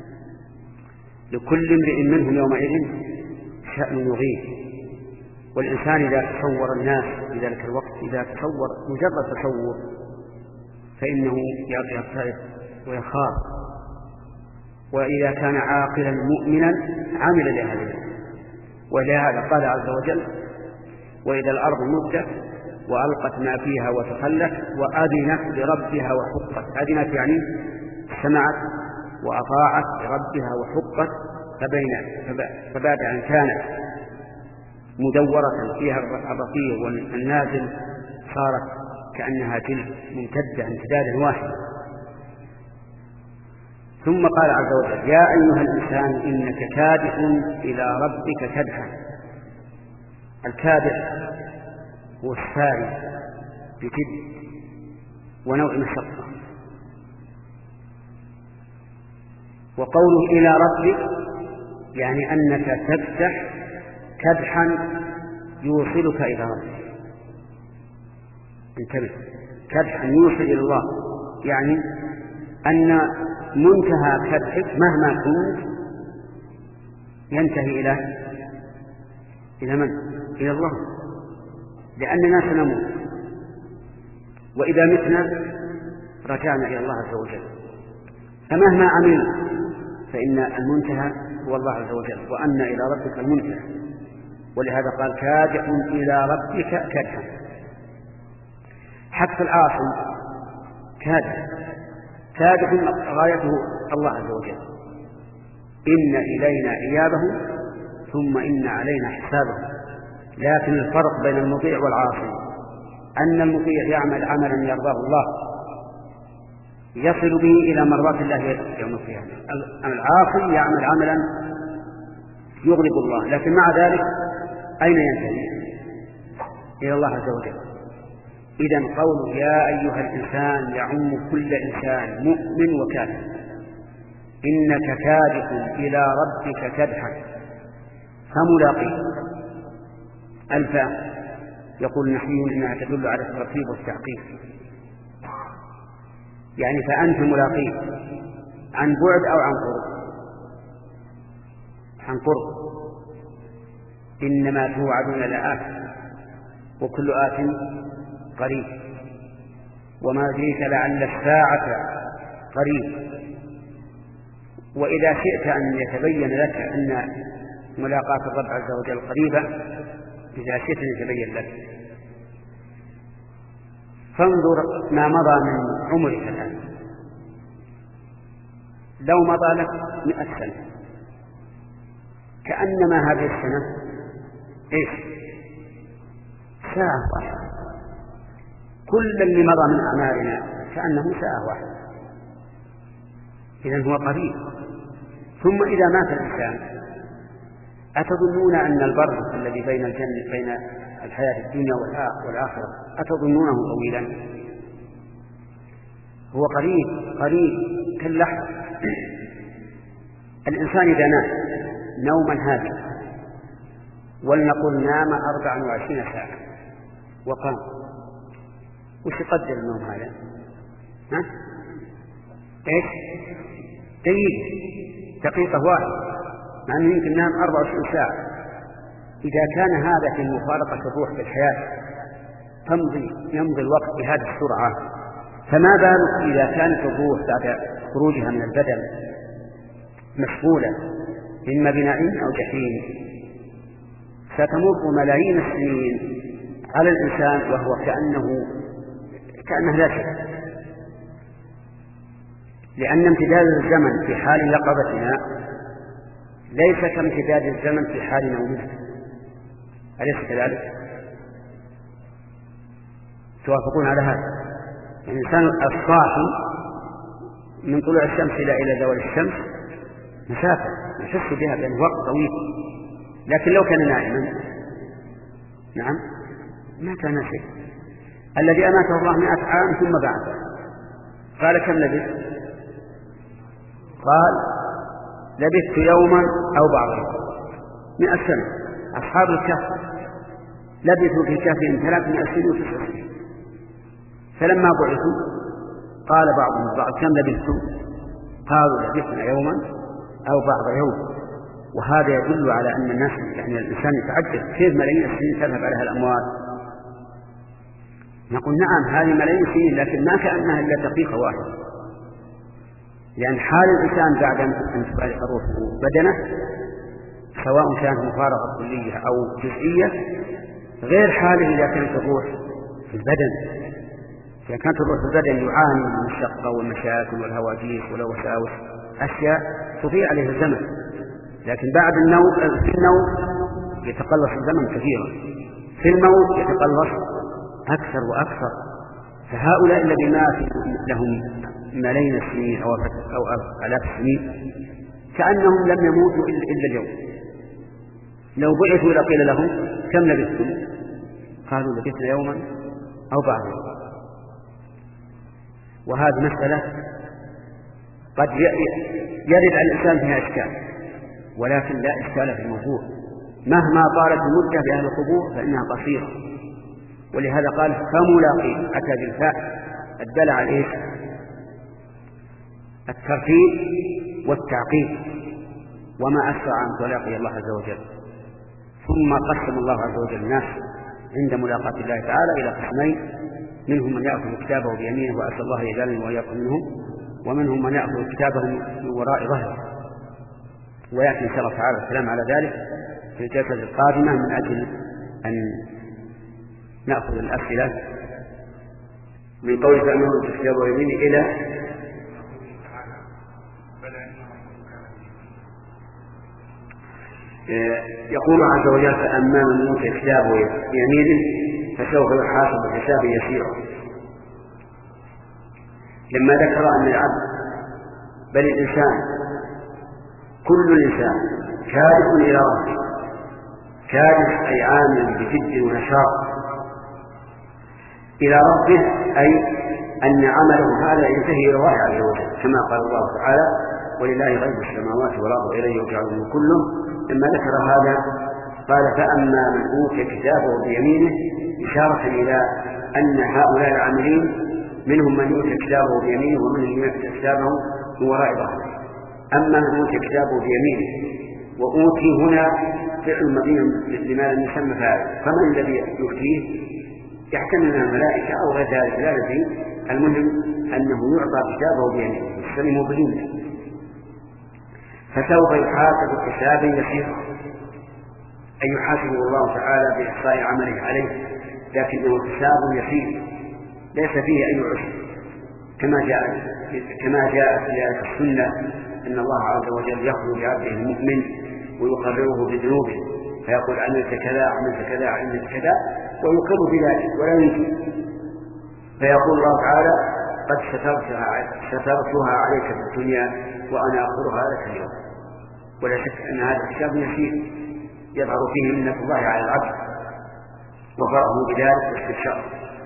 لكل امرئ منهم يومئذ شأن يغيه. والإنسان إذا تصور الناس في ذلك الوقت، إذا تصور مجرد تصور فإنه يرتعب ويخاف. وإذا كان عاقلا مؤمنا عمل لهذا، ولهذا قال عز وجل وإذا الأرض مدت وألقت ما فيها وتخلت وأذنت لربها وحقت. أذنت يعني سمعت وأطاعت لربها وحقت، فبين فبعد أن كانت مدورة فيها الرقيق والنازل صارت كأنها جلد ممتدة امتدادا واحدا. ثم قال عز وجل يا أيها الإنسان إنك كادح إلى ربك كدحا. الكادح هو الساري بجد ونوع مشقة. وقوله إلى ربك يعني أنك تكدح كدحا يوصلك إلى ربك. انتبه، كدحا يوصل إلى الله، يعني أن منتهى كدحك مهما كنت ينتهي إلى إلى من؟ إلى الله، لأننا سنموت، وإذا متنا رجعنا إلى الله عز وجل. فمهما عملنا فإن المنتهى هو الله عز وجل، وأن إلى ربك المنتهى. ولهذا قال كادح إلى ربك كدحا. حتى العاصي كادح كادح غايته الله عز وجل. إن إلينا إيابهم ثم إن علينا حسابهم. لكن الفرق بين المطيع والعاصي أن المطيع يعمل عملا يرضاه الله يصل به إلى مرضات الله يوم القيامة. العاصي يعمل عملا يغضب الله، لكن مع ذلك أين ينتهي؟ إلى الله عز وجل. إذن قول يا أيها الإنسان يعم كل إنسان مؤمن وكافر. إنك كادح إلى ربك كدحا فملاقيه. الفاء يقول النحويون إنها تدل على الترتيب والتعقيب، يعني فأنت ملاقيه عن بعد أو عن قرب. عن قرب إنما توعدون لآت وكل آت قريب. وما يدريك لعل الساعة قريب. وإذا شئت أن يتبين لك أن ملاقاة الرب عز وجل قريبة، إذا شئت أن يتبين لك، فانظر ما مضى من عمرك الآن. لو مضى لك مئة سنة كأنما هذه السنة إيش؟ ساعة واحدة. كل اللي مضى من أعمالنا كأنه ساعة واحدة. إذن هو قريب. ثم إذا مات الإنسان أتظنون أن البرزخ الذي بين الجنة بين الحياة الدنيا والآخرة أتظنونه طويلا؟ هو قريب قريب كاللحظة. الإنسان إذا نام نوما هادئا، ولنقل نام أربع وعشرين ساعة وقام، وش يقدر النوم هذا؟ ها؟ إيش؟ جيد، دقيقة واحدة، مع أنه يمكن نام أربع وعشرين ساعة. إذا كان هذا في مفارقة الروح بالحياة تمضي يمضي الوقت بهذه السرعة، فما بالك إذا كانت الروح بعد خروجها من البدن مشغولة إما بناء أو جحيم، ستمر ملايين السنين على الإنسان وهو كأنه كأنه لا شيء. لأن امتداد الزمن في حال يقظتنا ليس كامتداد الزمن في حال نومنا، أليس كذلك؟ توافقون على هذا؟ يعني الإنسان الصاحي من طلوع الشمس إلى زوال الشمس مسافة نحس بها لأنه وقت طويل، لكن لو كان نائما نعم ما كان شيء. الذي أماته الله مئة عام ثم بعثه قال كم لبثت؟ قال لبثت يوما أو بعض يوم. مئة سنة. أصحاب الكهف لبثوا في كهفهم ثلاثمائة سنة وتسع سنين، فلما بعثوا قال بعضهم البعض كم لبثتم؟ قالوا لبثنا يوما أو بعض يوم. وهذا يدل على أن الناس يعني الإنسان يتعجب كيف ملايين السنين تذهب عليها الأموال. نقول نعم هذه ملايين السنين، لكن ما كأنها إلا دقيقة واحدة، لأن حال الإنسان بعد أن تفارق روحه بدنه سواء كانت مفارقة كلية أو جزئية غير حاله إذا كانت الروح في البدن. إذا كانت الروح في البدن يعاني من الشقة والمشاكل والهواجيس والوساوس، أشياء تضيع عليه الزمن، لكن بعد النوم في النوم يتقلص الزمن كثيرا، في الموت يتقلص أكثر وأكثر. فهؤلاء الذين ماتوا لهم ملايين السنين أو آلاف السنين كأنهم لم يموتوا إلا اليوم. لو بعثوا إلى قيل لهم كم لبثتم؟ قالوا لبثنا يوما أو بعض يوم. وهذه مسألة قد يرد على الإنسان فيها إشكال، ولكن لا إشكال في الموضوع. مهما طالت المدة بأهل القبور فإنها قصيرة، ولهذا قال فملاقيه، أتى بالفاء الدالة على إيش؟ الترتيب والتعقيب. وما أسرع أن تلاقي الله عز وجل. ثم قسم الله عز وجل الناس عند ملاقاة الله تعالى إلى قسمين: منهم من يأخذ كتابه بيمينه وأسأل الله يجعلني وإياكم منهم، ومنهم من يأخذ كتابه من وراء ظهره. ويأتي إن شاء الله تعالى الكلام على ذلك في الجلسة القادمة من أجل أن نأخذ الأسئلة من قول فأنه كتابه بيمينه إلى يقول عز وجل: فأما من أوتي كتابه بيمينه فسوف يحاسب حسابا يسيرا. لما ذكر أن العبد بل الإنسان كل الإنسان كادح إلى ربه، كادح أي عامل بجد ونشاط إلى ربه، أي أن عمله هذا ينتهي إلى الله عز وجل، كما قال الله تعالى: ولله غيب السماوات والأرض وإليه يرجع الأمر كله. لما ذكر هذا قال: فأما من أوتي كتابه بيمينه، إشارة إلى أن هؤلاء العاملين منهم من يؤتي كتابه بيمينه ومنهم من يؤتي كتابه من وراء ظهره. أما من أوتي كتابه بيمينه، وأوتي هنا فعل مبني لما لم يسمى فاعل، فمن الذي يؤتيه؟ يحتمل من الملائكة أو غير ذلك، لا ندري المهم أنه يعطى كتابه بيمينه يستلم بيمينه، فسوف يحاسب حسابا يسيرا، أي يحاسبه الله تعالى بإحصاء عمله عليه، لكنه حساب يسير ليس فيه أي عسر، كما جاء كما جاء في آية السنة أن الله عز وجل يخرج عبده المؤمن ويقرره بذنوبه فيقول عملت كذا عملت كذا عملت كذا ويقر بذلك ولا ينكر، فيقول الله تعالى قد سترتها, سترتها عليك في الدنيا وأنا أغفرها لك اليوم. ولا شك أن هذا الحساب يسير يظهر فيه منة الله على العبد وفرحه بذلك واستبشاره،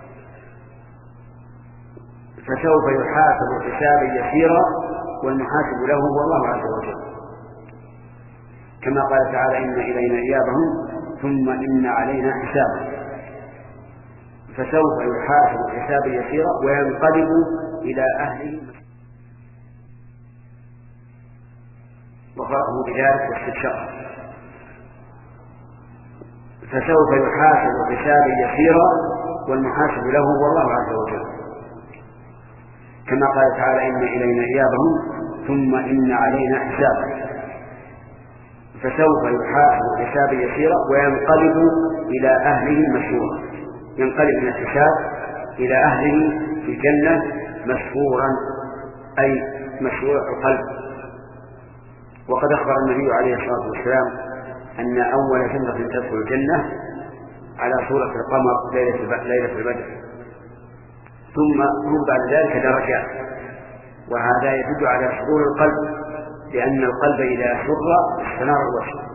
فسوف يحاسب حسابا يسيرا والمحاسب له هو الله عز وجل، كما قال تعالى إن إلينا إيابهم ثم إن علينا حسابهم، فسوف يحاسب حسابا يسيرا وينقلب إلى أهله وفرحه بذلك واستبشاره، فسوف يحاسب حسابا يسيرا والمحاسب له هو الله عز وجل، كما قال تعالى إن إلينا إيابهم ثم إن علينا حسابهم، فسوف يحاسب حسابا يسيرا وينقلب إلى أهله مسرورا، ينقلب من الحساب إلى أهله في الجنة مسرورا أي مسرور القلب. وقد أخبر النبي عليه الصلاة والسلام أن أول جنة تدخل الجنة على صورة القمر ليلة البدر، ثم هم بعد ذلك درجات، وهذا يدل على سرور القلب، لأن القلب إذا سر استنار الوجه.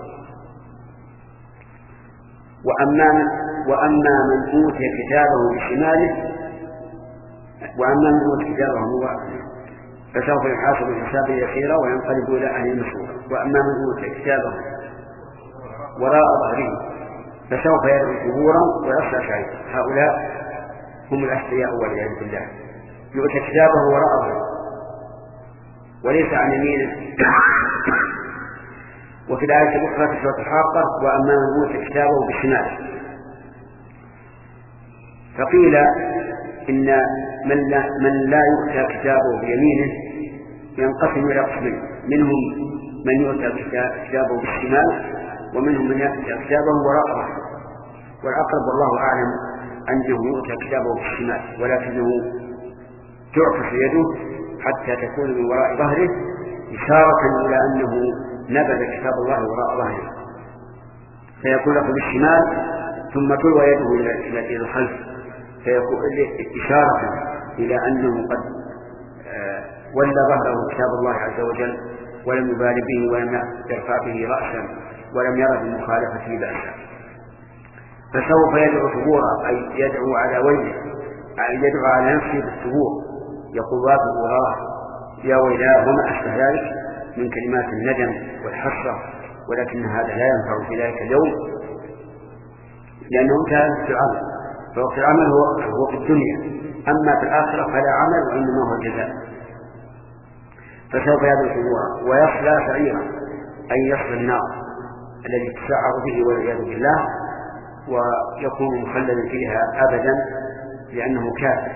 وأما من, وأما من أوتي كتابه بشماله وأما من أوتي كتابه هو فسوف يحاسب حسابا يسيرا وينقلب إلى أهله مسرورا، وأما من أوتي كتابه وراء ظهره فسوف يدعو ثبورا ويصلى سعيرا. هؤلاء هم الأشقياء والعياذ بالله، يؤتى كتابه وراء ظهره وليس عن يمينه. وفي الآية الأخرى في سورة الحاقة وأما من أوتي كتابه بشماله، فقيل إن من لا, من لا يؤتى كتابه بيمينه ينقسم إلى قسمين، منهم من يؤتى كتابه بالشمال ومنهم من يؤتى كتابه وراء ظهره، والأقرب والله أعلم أنه يؤتى كتابه بالشمال، ولكنه تعكس يده حتى تكون من وراء ظهره إشارة إلى أنه نبذ كتاب الله وراء ظهره، فيكون له بالشمال ثم تلوى يده إلى الخلف، فيكون إشارة إلى أنه قد ولى ظهره كتاب الله عز وجل ولم يبال به ولم يرفع به رأسا ولم يرى بمخالفته بأسا. فسوف يدعو ثبورا أي يدعو على وجهه، أي يدعو على نفسه بالثبور، يقول واقف وراه يا ويلاه وما أشبه ذلك من كلمات الندم والحسرة، ولكن هذا لا ينفع في ذلك اليوم لأنه كان في العمل، فوقت العمل هو, هو في الدنيا، أما في الآخرة فلا عمل وإنما هو الجزاء. فسوف يدعو ثبورا ويصلى سعيرا أي يصلى النار الذي تسعر به والعياذ بالله ويكون مخلدا فيها أبدا لأنه كافر.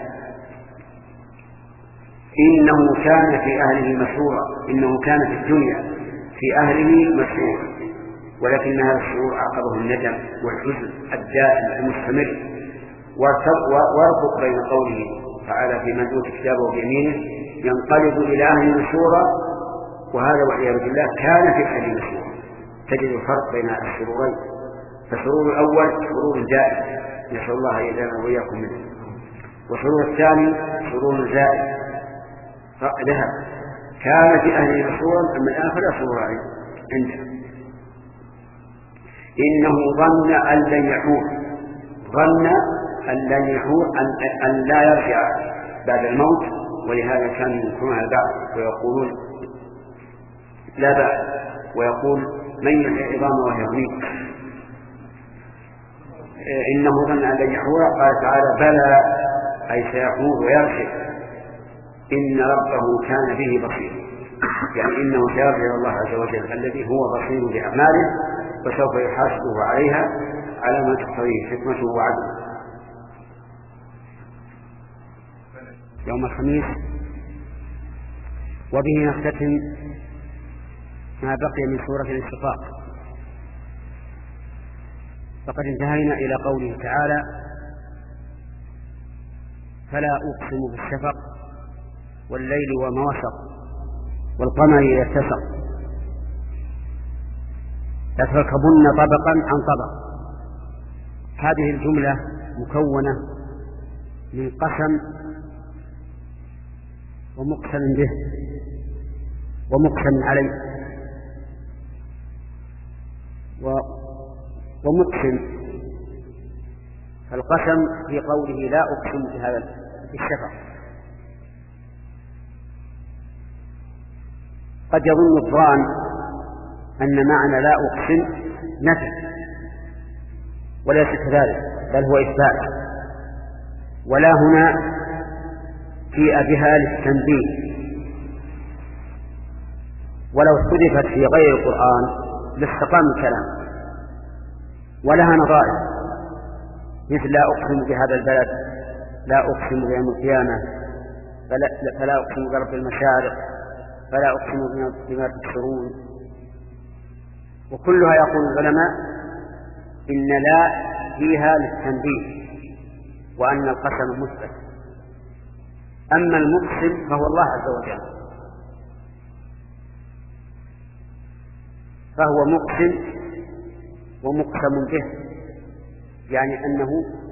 إنه كان في أهله مسرورا، إنه كان في الدنيا في أهله مسرورا، ولكن هذا الشعور عقبه الندم والحزن الدائم المستمر. واربط بين قوله تعالى في من أوتي كتابه بيمينه ينقلب إلى أهله مسرورا، وهذا والعياذ بالله كان في أهله مسرورا. تجد الفرق بين السرورين، فالسرور الأول سرور دائم نسأل الله أن يجعلنا وإياكم منه، والسرور الثاني سرور زائد ذهب، كان في أهله مسرورا أما الآن فلا سرور عنده. إنه ظن أن لن يحور، ظن أن لن يحور أن, أن لا يرجع بعد الموت، ولهذا كانوا ينكرونها البعض ويقولون لا بعد، ويقول من يحيي العظام وهي رميم. إنه ظن أن لن يحور، قال تعالى بلى أي سيحور ويرجع، إن ربه كان به بصير، يعني إنه سيرجع إلى الله عز وجل الذي هو بصير بأعماله وسوف يحاسبه عليها على ما تقتضيه حكمته وعدله. يوم الخميس، وبه نختتم ما بقي من سورة الانشقاق. فقد انتهينا إلى قوله تعالى: فلا أقسم بالشفق والليل وما وسق والقمر إذا اتسق لتركبن طبقا عن طبق. هذه الجملة مكونة من قسم ومقسم به ومقسم عليه ومقسم. فالقسم في قوله لا أقسم بهذا الشفق. قد يظن الظان أن معنى لا أقسم نفي، وليس كذلك، بل هو إثبات. ولا هنا في أبها للتنبيه، ولو حذفت في غير القرآن لاستقام الكلام. ولها نظائر، مثل لا أقسم بهذا البلد، لا أقسم بيوم القيامة، فلا, فلا أقسم برب المشارق، فلا أقسم بما تبصرون. وكلها يقول العلماء إن لا فيها للتنبيه، وأن القسم مثبت. أما المقسم فهو الله عز وجل، فهو مقسم ومقسم به، يعني أنه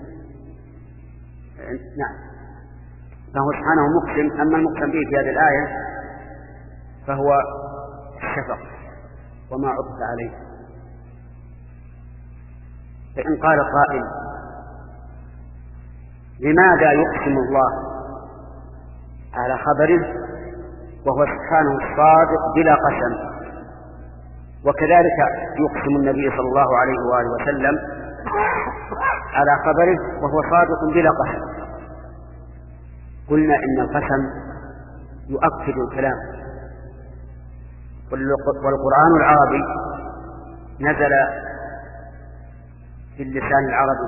نعم فهو سبحانه مقسم. أما المقسم به في هذه الآية فهو الشفق وما عطف عليه. فإن قال قائل: لماذا يقسم الله على خبره وهو سبحانه الصادق بلا قسم، وكذلك يقسم النبي صلى الله عليه وآله وسلم على خبره وهو صادق بلا قسم؟ قلنا إن القسم يؤكد الكلام، والقرآن العربي نزل في اللسان العربي،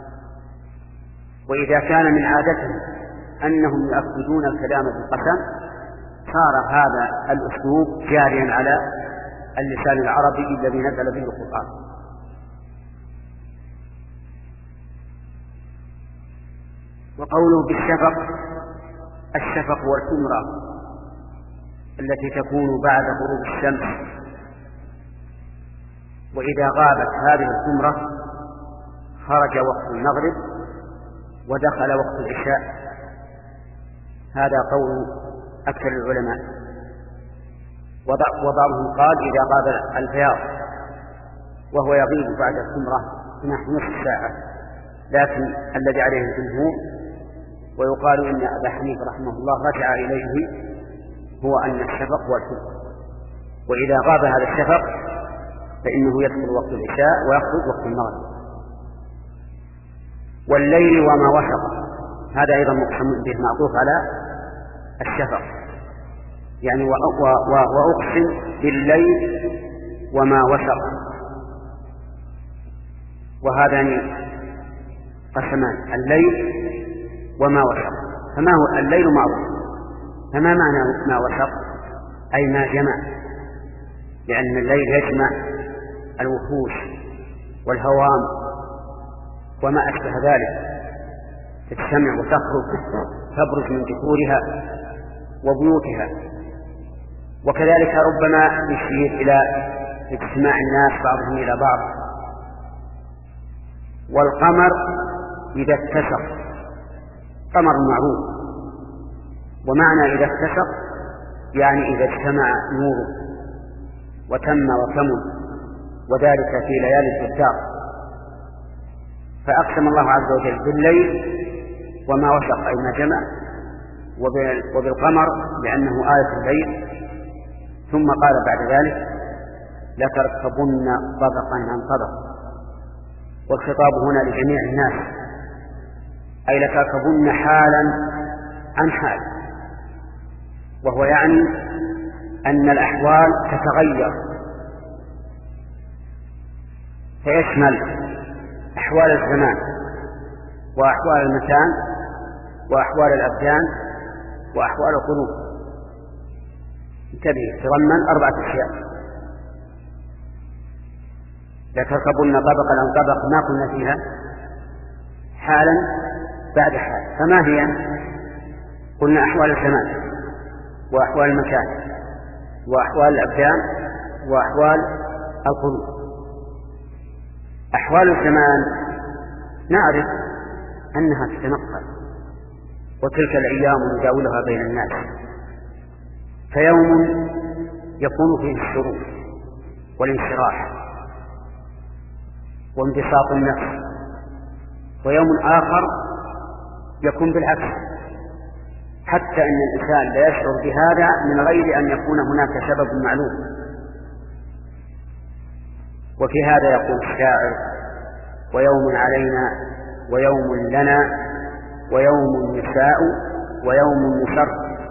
وإذا كان من عادتهم أنهم يؤكدون الكلام بالقسم صار هذا الأسلوب جاريا على اللسان العربي الذي نزل به القرآن. وقوله بالشفق، الشفق والحمرة التي تكون بعد غروب الشمس، وإذا غابت هذه الحمرة خرج وقت المغرب ودخل وقت العشاء. هذا قول أكثر العلماء. وبعضهم قال إذا غاب البياض، وهو يغيب بعد الحمرة نحو نصف ساعة، لكن الذي عليه الجمهور ويقال إن أبا حنيفة رحمه الله رجع إليه هو أن الشفق والحمرة، وإذا غاب هذا الشفق فإنه يدخل وقت العشاء ويخرج وقت المغرب. والليل وما وسق، هذا أيضا مقسم به معطوف على الشفق، يعني وأقسم بالليل وما وسق. وهذان قسمان، الليل وما وسق. فما هو الليل معروف، فما معنى ما وسق؟ أي ما جمع، لأن الليل يجمع الوحوش والهوام وما أشبه ذلك، تجتمع وتخرج تبرز من ذكورها وبيوتها. وكذلك ربما يشير إلى اجتماع الناس بعضهم إلى بعض. والقمر إذا اتسق، قمر معروف، ومعنى إذا اتسق يعني إذا اجتمع نوره وتم وكمل، وذلك في ليالي الفتار. فأقسم الله عز وجل بالليل وما وسق أي ما جمع، وبالقمر لأنه آية الليل. ثم قال بعد ذلك لتركبن طبقا عن طبق، والخطاب هنا لجميع الناس، أي لتركبن حالا عن حال، وهو يعني أن الأحوال تتغير، فيشمل أحوال الزمان وأحوال المكان وأحوال الأبدان وأحوال القلوب. انتبه، تضمن أربعة أشياء. لتركبن طبقا عن طبق ما قلنا فيها حالا بعد حال. فما هي؟ قلنا أحوال الزمان وأحوال المكان وأحوال الأبدان وأحوال القلوب. أحوال الزمان نعرف أنها تتنقل، وتلك الأيام نداولها بين الناس، فيوم يكون فيه السرور والانشراح وانبساط النفس، ويوم آخر يكون بالعكس، حتى أن الإنسان لا يشعر بهذا من غير أن يكون هناك سبب معلوم. وفي هذا يقول الشاعر: ويوم علينا ويوم لنا ويوم نساء ويوم نسر.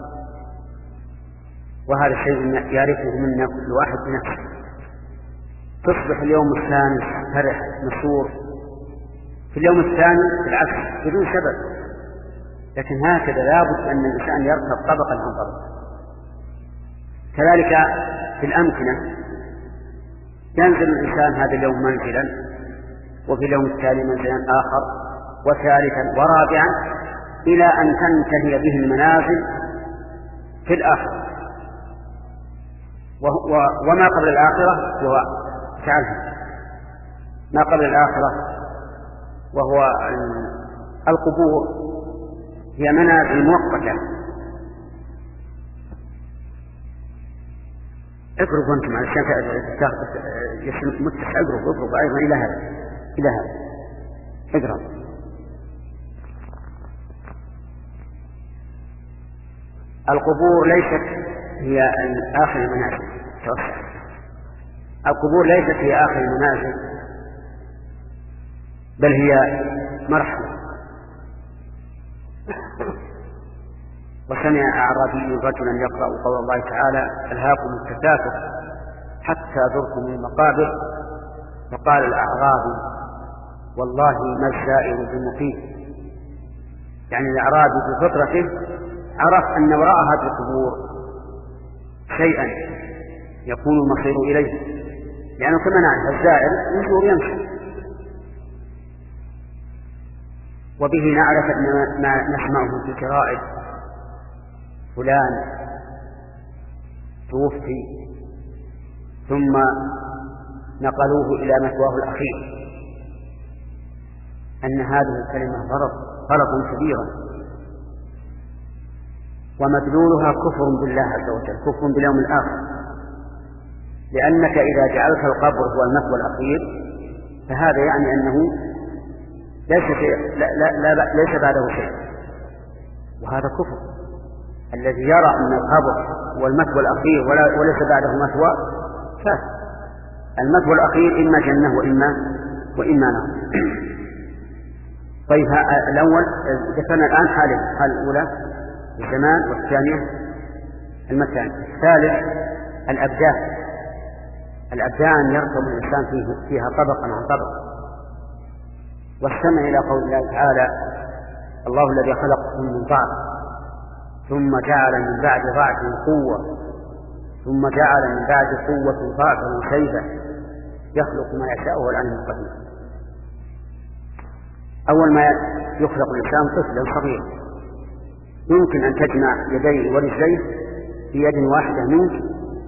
وهذا شيء يعرفه منا كل واحد بنفسه. تصبح اليوم الثاني فرح مسرور، في اليوم الثاني بالعكس بدون سبب. لكن هكذا لابد أن الإنسان يركب طبقا عن طبق. كذلك في الأمكنة، ينزل الإنسان هذا اليوم منزلا، وفي اليوم التالي منزلا آخر، وثالثا ورابعا، إلى أن تنتهي به المنازل في الآخرة. وما قبل الآخرة هو تعالى ما قبل الآخرة وهو القبور، هي منازل مؤقتة. اقربوا أنتم علشان يسلم متسع، اقربوا اقربوا أيضا إلى هذا إلى هذا اقرب. القبور ليست هي آخر المنازل، توسع. القبور ليست هي آخر المنازل، بل هي مرحلة. وسمع أعرابي رجلا يقرأ قول الله تعالى: ألهاكم التكاثر حتى زرتم المقابر، فقال الأعرابي: والله ما السائر بمقيم. يعني الأعرابي بفطرته عرف أن وراء هذه القبور شيئا يكون المصير إليه، لأنه يعني كما نعرف الزائر يزور يمشي. وبه نعرف أن ما نسمعه في الجرائد: فلان توفي ثم نقلوه إلى مثواه الأخير، أن هذه الكلمة غلط غلطا كبيرا، ومدلولها كفر بالله عز وجل، كفر باليوم الآخر. لأنك إذا جعلت القبر هو المثوى الأخير فهذا يعني أنه ليس, شيء لا لا لا ليس بعده شيء، وهذا كفر. الذي يرى أن القبر هو المثوى الأخير وليس بعده مثوى فاسد. المثوى الأخير إما جنة وإما وإما نار. طيب الأول ذكرنا الآن حالين: الحالة الأولى الزمان، والثانية المكان. الثالث الأبدان. الأبدان يركب الإنسان فيه فيها طبقا عن طبق. واستمع إلى قول الله تعالى: الله الذي خلقكم من ضعف ثم جعل من بعد ضعف قوة ثم جعل من بعد قوة ضعفا وشيبة يخلق ما يشاء وهو العليم القدير. أول ما يخلق الإنسان طفلا صغير، يمكن أن تجمع يديه ورجليه في يد واحدة منك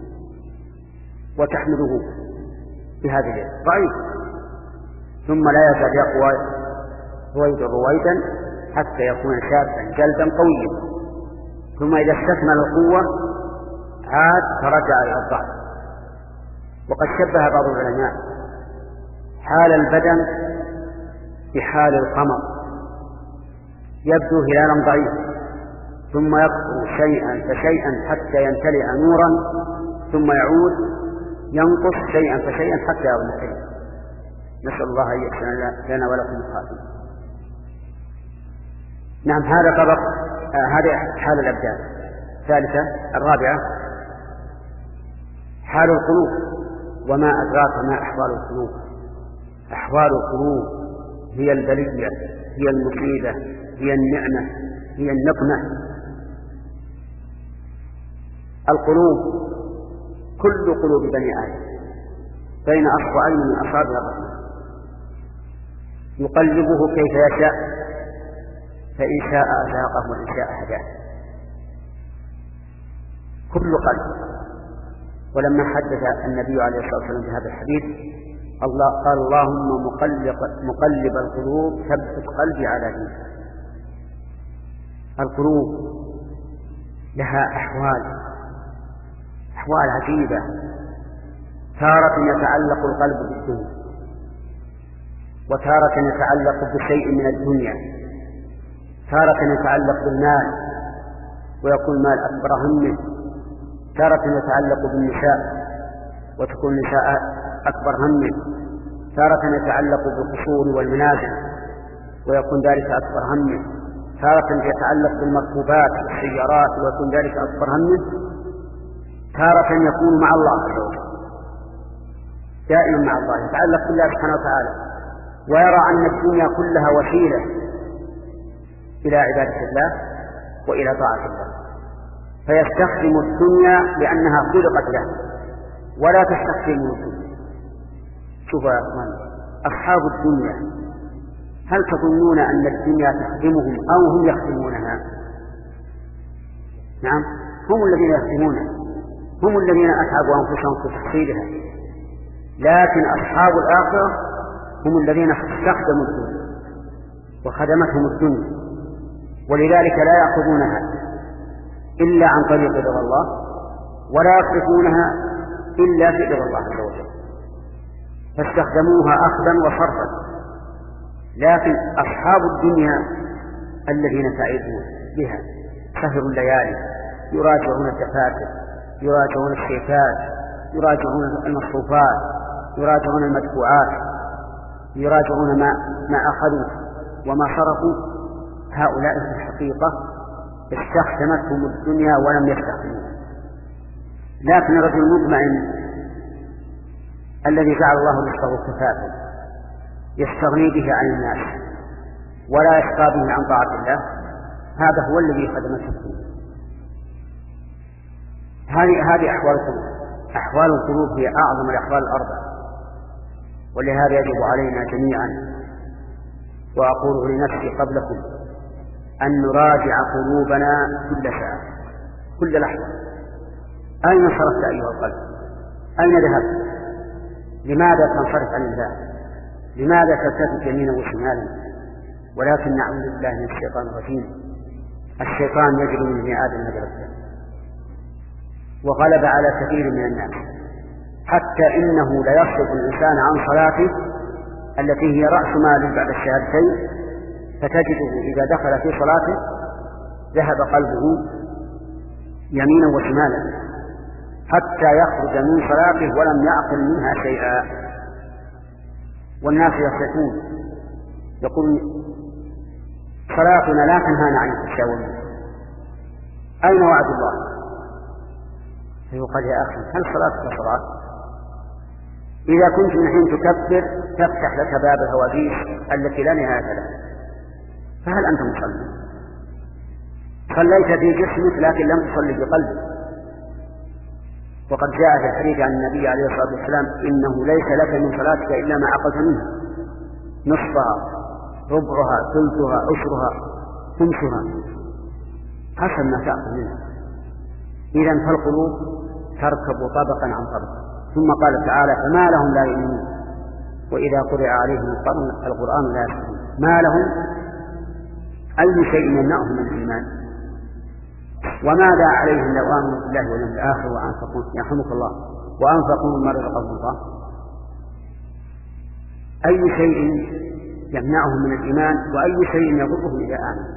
وتحمله بهذه اليد، ضعيف، ثم لا يزال يقوى رويدا رويدا حتى يكون شابا جلدا قويا، ثم إذا استكمل القوة عاد فرجع إلى الضعف. وقد شبه بعض العلماء حال البدن بحال القمر، يبدو هلالا ضعيفا ثم يكثر شيئا فشيئا حتى يمتلئ نورا، ثم يعود ينقص شيئا فشيئا حتى يغنى شيئا. نسأل الله أن يحسن لنا ولكم الخاتمة. نعم، هذا طبق آه هذا حال الأبدان. ثالثة الرابعة حال القلوب. وما أدراك ما أحوال القلوب؟ أحوال القلوب هي البلية، هي المصيبة، هي النعمة، هي النقمة. القلوب كل قلوب بني آدم بين أصبعين من أصابع الرحمن يقلبه كيف يشاء، فإن شاء أزاقه وإن شاء هداه، كل قلب. ولما حدث النبي عليه الصلاة والسلام بهذا الحديث الله قال اللهم مقلب, مقلب القلوب ثبت قلبي على دينك. القلوب لها أحوال أحوال عجيبة، تارة يتعلق القلب بالدنيا، وتارة يتعلق بشيء من الدنيا، تارة يتعلق بالمال ويكون المال أكبر همه، تارة يتعلق بالنساء وتكون النساء أكبر همه، تارة يتعلق بالقصور والمنازل ويكون ذلك أكبر همه، تارة يتعلق بالمركوبات والسيارات ويكون ذلك أكبر همه، تارة يكون مع الله عز وجل دائما مع الله يتعلق بالله سبحانه وتعالى، ويرى أن الدنيا كلها وسيلة إلى عبادة الله وإلى طاعة الله، فيستخدم الدنيا لأنها خلقت له ولا تستخدم الدنيا. شوفوا يا أخوان، أصحاب الدنيا هل تظنون أن الدنيا تخدمهم أو هم يخدمونها؟ نعم، هم الذين يخدمونها، هم الذين أتعبوا أنفسهم في تحصيلها، لكن أصحاب الآخرة هم الذين استخدموا الدنيا وخدمتهم الدنيا، ولذلك لا يأخذونها إلا عن طريق رضا الله ولا يصرفونها إلا في رضا الله عز وجل، فاستخدموها أخذا وصرفا. لكن أصحاب الدنيا الذين تعبوا بها سهروا الليالي، يراجعون الدفاتر، يراجعون الشيكات، يراجعون المصروفات، يراجعون المدفوعات، يراجعون ما, ما أخذوا وما صرفوا، هؤلاء في الحقيقة استخدمتهم الدنيا ولم يستخدموها. لكن الرجل المطمئن الذي جعل الله رزقه كفافا يستغني به عن الناس ولا يشقى به عن طاعة الله، هذا هو الذي خدمته الدنيا. هذه هذه أحوال القلوب. أحوال القلوب هي أعظم الأحوال الأربعة، ولهذا يجب علينا جميعا، وأقول لنفسي قبلكم، أن نراجع قلوبنا كل ساعة كل لحظة. أين صرفت أيها القلب؟ أين ذهبت؟ لماذا تنصرف عن الله؟ لماذا تلتفت يمينا وشمالا؟ ولكن نعوذ بالله من الشيطان الرجيم. الشيطان يجري من ابن آدم مجرى الدم، وغلب على كثير من الناس، حتى إنه ليصرف الإنسان عن صلاته التي هي رأس ماله بعد الشهادتين، فتجده إذا دخل في صلاته ذهب قلبه يمينا وشمالا حتى يخرج من صلاته ولم يعقل منها شيئا. والناس يصرفون يقول صلاتنا لا تنهانا عن الفحشاء والمنكر، أين وعد الله؟ فيقال يا أخي هل صلاتك صلاة؟ إذا كنت من حين تكبر تفتح لك باب الهواديس التي لا نهاية لها، فهل أنت مصلي؟ صليت في جسمك لكن لم تصلي بقلبك. وقد جاء في الحديث عن النبي عليه الصلاة والسلام إنه ليس لك من صلاتك إلا ما عقلت منها، نصفها ربعها ثلثها عشرها خمسها حسب ما تعقل منها. إذن فالقلوب تركب طبقا عن طبق. ثم قال تعالى فما لهم لا يؤمنون وإذا قرئ عليهم القرآن لا يسمعون. ما لهم أي شيء يمنعهم من الإيمان، وماذا عليهم لو آمنوا بالله واليوم الآخر وأنفقوا يرحمك الله وأنفقوا مما رزقهم الله؟ أي شيء يمنعهم من الإيمان وأي شيء يضرهم إذا آمنوا؟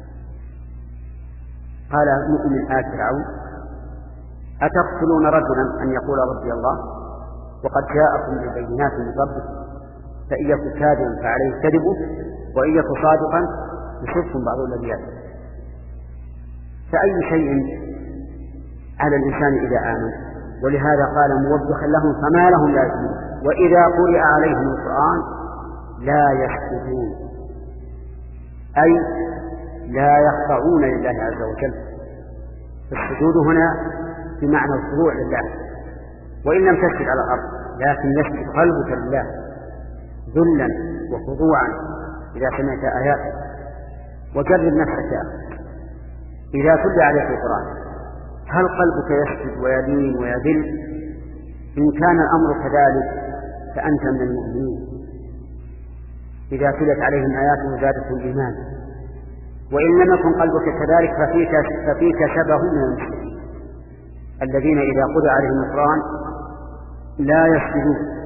قال مؤمن آل فرعون أتقتلون رجلا أن يقول ربي الله وقد جاءكم بالبينات من ربكم فإن يكن كاذبا فعليه كذبه وإن يكن صادقا يصبكم بعض الذي يكذب. فأي شيء على الإنسان إذا آمن؟ ولهذا قال موبخا لهم فما لهم لا يؤمنون وإذا قرئ عليهم القرآن لا يسجدون، أي لا يخضعون لله عز وجل. السجود هنا بمعنى الخضوع لله، وإن لم تسجد على الأرض لكن يسجد قلبك لله ذلا وخضوعا إذا سمعت آياته. وجرب نفسك إذا تتلى عليك القرآن هل قلبك يسجد ويلين ويذل؟ إن كان الأمر كذلك فأنت من المؤمنين إذا تلت عليهم آياته زادتهم إيمانا. وإن لم يكن قلبك كذلك ففيك, ففيك شبه من المسلمين الذين إذا قرئ عليهم القرآن لا يسجدون.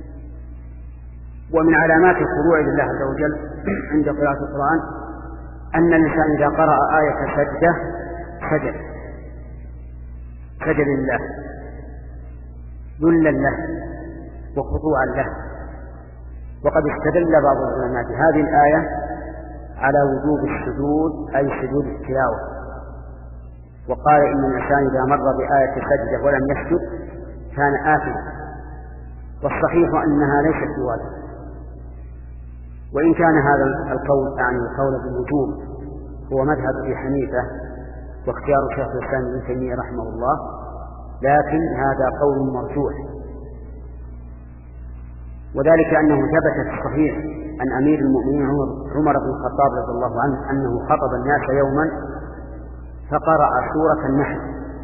ومن علامات الخضوع لله عز وجل عند قراءة القرآن أن الإنسان إذا قرأ آية سجدة سجد سجد لله ذلا له وخضوعا له. وقد استدل بعض العلماء بهذه الآية على وجوب السجود أي سجود التلاوة، وقال إن الإنسان إذا مر بآية سجدة ولم يسجد كان آثما، والصحيح أنها ليست بواجب. وإن كان هذا القول يعني القول بالوجوب هو مذهب أبي حنيفة واختيار شيخ الإسلام ابن تيمية رحمه الله، لكن هذا قول مرجوح، وذلك أنه ثبت في الصحيح عن أمير المؤمنين عمر بن الخطاب رضي الله عنه أنه خطب الناس يوما فقرأ سورة النحل،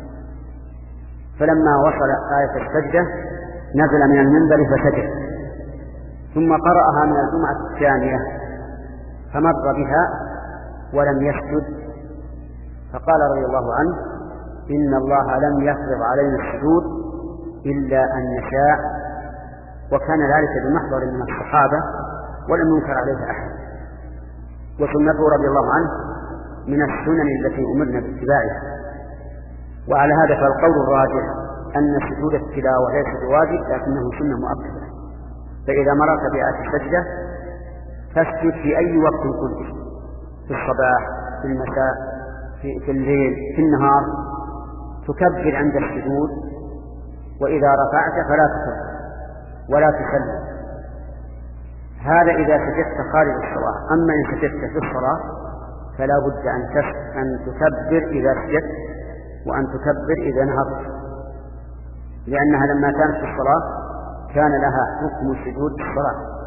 فلما وصل آية السجدة نزل من المنبر فسجد، ثم قرأها من الجمعة الثانية فمر بها ولم يسجد، فقال رضي الله عنه إن الله لم يفرض علينا السجود إلا أن نشاء، وكان ذلك بمحضر من الصحابة ولم ينكر عليه أحد، وسنته رضي الله عنه من السنن التي أمرنا باتباعها. وعلى هذا فالقول الراجح أن سجود التلاوة ليس بواجب لكنه سنة مؤكدة، فإذا مررت بآية السجدة فاسجد في أي وقت كنت، في الصباح في المساء في, في الليل في النهار، تكبر عند السجود، وإذا رفعت فلا تكبر ولا تسلم. هذا إذا سجدت خارج الصلاة. أما إن سجدت في الصلاة فلا بد أن أن تكبر إذا سجدت وأن تكبر إذا نهضت، لأنها لما كانت في الصلاة كان لها حكم سجود الصلاة.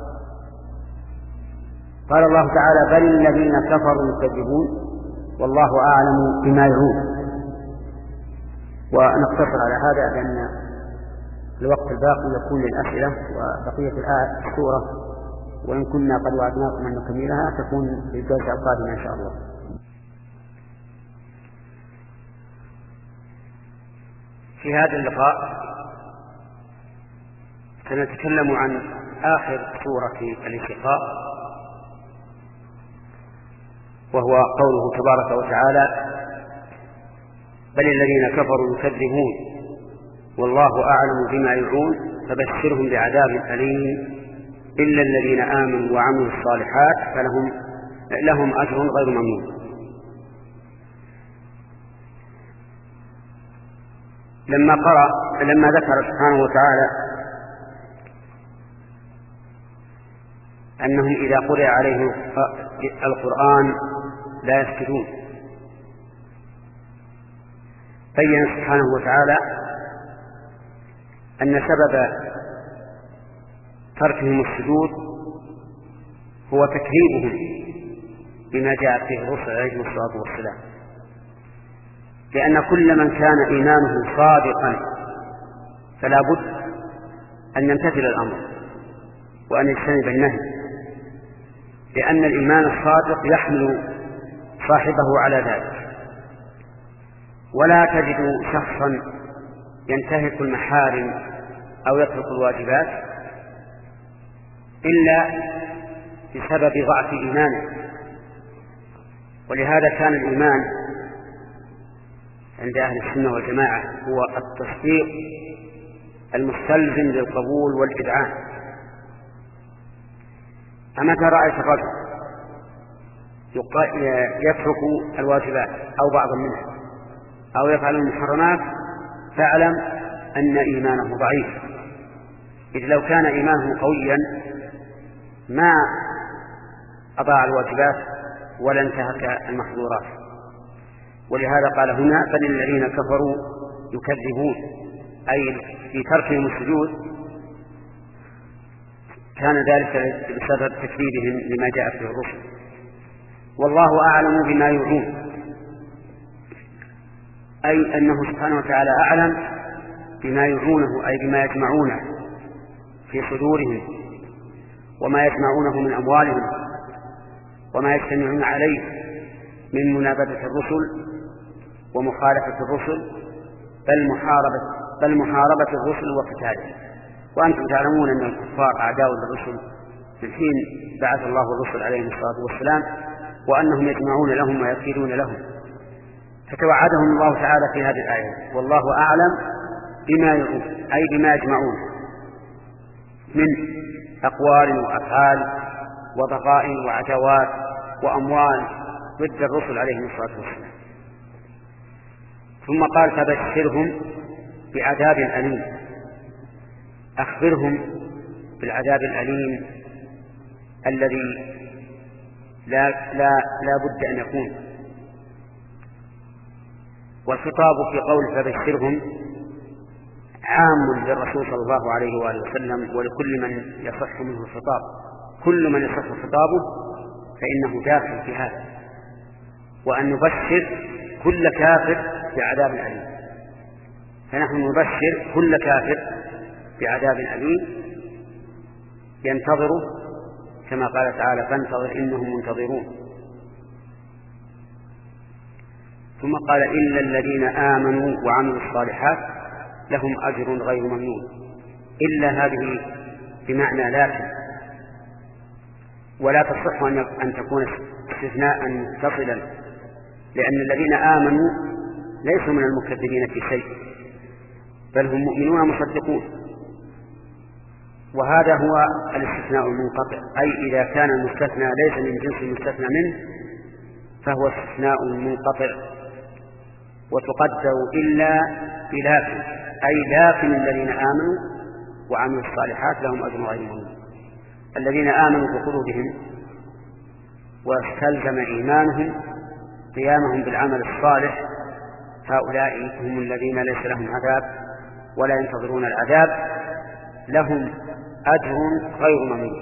قال الله تعالى بل الذين كفروا يكذبون والله أعلم بما يعون. ونقتصر على هذا لأن الوقت الباقي يكون للأسئلة وبقية الآية السورة، وإن كنا قد وعدناكم أن نكملها تكون في الجلسة القادمة إن شاء الله. في هذا اللقاء سنتكلم عن آخر سورة الانشقاق، وهو قوله تبارك وتعالى بل الذين كفروا يكذبون والله أعلم بما يعون فبشرهم بعذاب أليم إلا الذين آمنوا وعملوا الصالحات فلهم لهم أجر غير ممنون. لما قرأ لما ذكر سبحانه وتعالى أنهم إذا قرئ عليهم القرآن لا يسجدون، بين سبحانه وتعالى أن سبب تركهم السجود هو تكذيبهم بما جاء فيه الرسل عليهم الصلاة والسلام، لأن كل من كان إيمانه صادقا فلا بد أن يمتثل الأمر وأن يجتنب النهي، لأن الإيمان الصادق يحمل صاحبه على ذلك. ولا تجد شخصا ينتهك المحارم أو يترك الواجبات إلا بسبب ضعف إيمانه. ولهذا كان الإيمان عند أهل السنة والجماعة هو التصديق المستلزم للقبول والإذعان. أمتى رأيت الرجل يترك الواجبات أو بعضا منها أو يفعل المحرمات فاعلم أن إيمانه ضعيف، إذ لو كان إيمانه قويا ما أضاع الواجبات ولا انتهك المحظورات. ولهذا قال هنا بل الذين كفروا يكذبون أي في تركهم السجود كان ذلك بسبب تكذيبهم لما جاء فيه الرسل. والله أعلم بما يوعون، أي أنه سبحانه وتعالى أعلم بما يوعونه، أي بما يجمعونه في صدورهم وما يجمعونه من أموالهم وما يجتمعون عليه من منابذة الرسل ومخالفة الرسل بل محاربة, بل محاربة الرسل وقتالهم. وأنتم تعلمون أن الكفار أعداء للرسل من حين بعث الله الرسل عليهم الصلاة والسلام، وأنهم يجمعون لهم ويكيدون لهم، فتوعدهم الله تعالى في هذه الآية والله أعلم بما يعون، أي بما يجمعون من أقوال وأفعال وضغائن وعداوات وأموال ضد الرسل عليهم الصلاة والسلام. ثم قال فبشرهم بعذاب أليم، أخبرهم بالعذاب الأليم الذي لا, لا, لا بد أن يكون. والخطاب في قول فبشرهم عام للرسول صلى الله عليه وآله وسلم ولكل من يصح منه الخطاب، كل من يصح خطابه فإنه داخل في هذا، وأن نبشر كل كافر بعذاب أليم، فنحن نبشر كل كافر بعذاب أليم ينتظره كما قال تعالى فانتظر إنهم منتظرون. ثم قال إلا الذين آمنوا وعملوا الصالحات لهم أجر غير ممنون. إلا هذه بمعنى لكن، ولا تصح أن تكون استثناء متصلا، لأن الذين آمنوا ليسوا من المكذبين في شيء بل هم مؤمنون مصدقون، وهذا هو الاستثناء المنقطع، أي إذا كان المستثنى ليس من جنس المستثنى منه فهو استثناء منقطع. وتقدر إلا بلكن، أي لكن الذين آمنوا وعملوا الصالحات لهم أجر غير ممنون. الذين آمنوا بقلوبهم واستلزم إيمانهم قيامهم بالعمل الصالح هؤلاء هم الذين ليس لهم عذاب ولا ينتظرون العذاب، لهم أجر غير ممنون.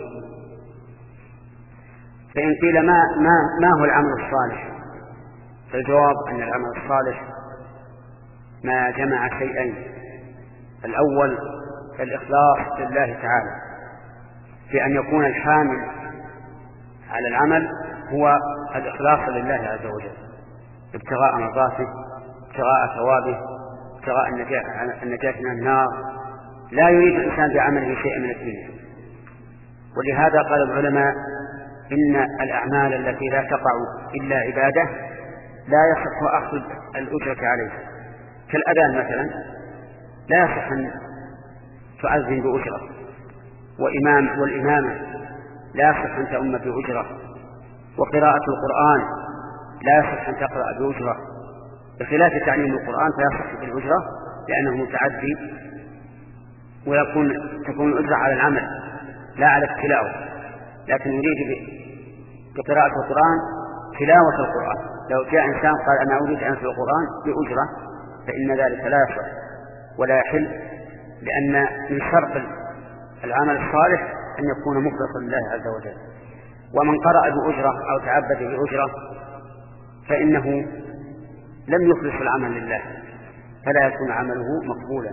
فإن قيل ما, ما, ما هو العمل الصالح؟ فالجواب أن العمل الصالح ما جمع شيئين: الأول الإخلاص لله تعالى في أن يكون الحامل على العمل هو الإخلاص لله عز وجل ابتغاء مرضاته، ابتغاء ثوابه، ابتغاء النجاة من النار، لا يريد الإنسان بعمله شيئا من الدنيا. ولهذا قال العلماء إن الأعمال التي لا تقع إلا عبادة لا يصح أخذ الأجرة عليها، كالأذان مثلا لا يصح أن تؤذن بأجرة، وإمام والإمامة لا يصح أن تؤم بأجرة، وقراءة القرآن لا يصح أن تقرأ بأجرة، بخلاف تعليم القرآن فيصح بالأجرة لأنه متعدي ويكون تكون الأجرة على العمل لا على التلاوة، لكن يريد بقراءة القرآن تلاوة القرآن. لو جاء إنسان قال أنا أريد أن أتلو القرآن بأجرة فإن ذلك لا يصح ولا يحل، لأن من شرط العمل الصالح أن يكون مخلصا لله عز وجل. ومن قرأ بأجرة أو تعبد بأجرة فإنه لم يخلص العمل لله فلا يكون عمله مقبولا.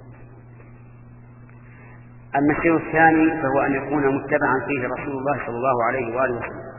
أما الشيء الثاني فهو أن يكون متبعا فيه رسول الله صلى الله عليه وآله وسلم،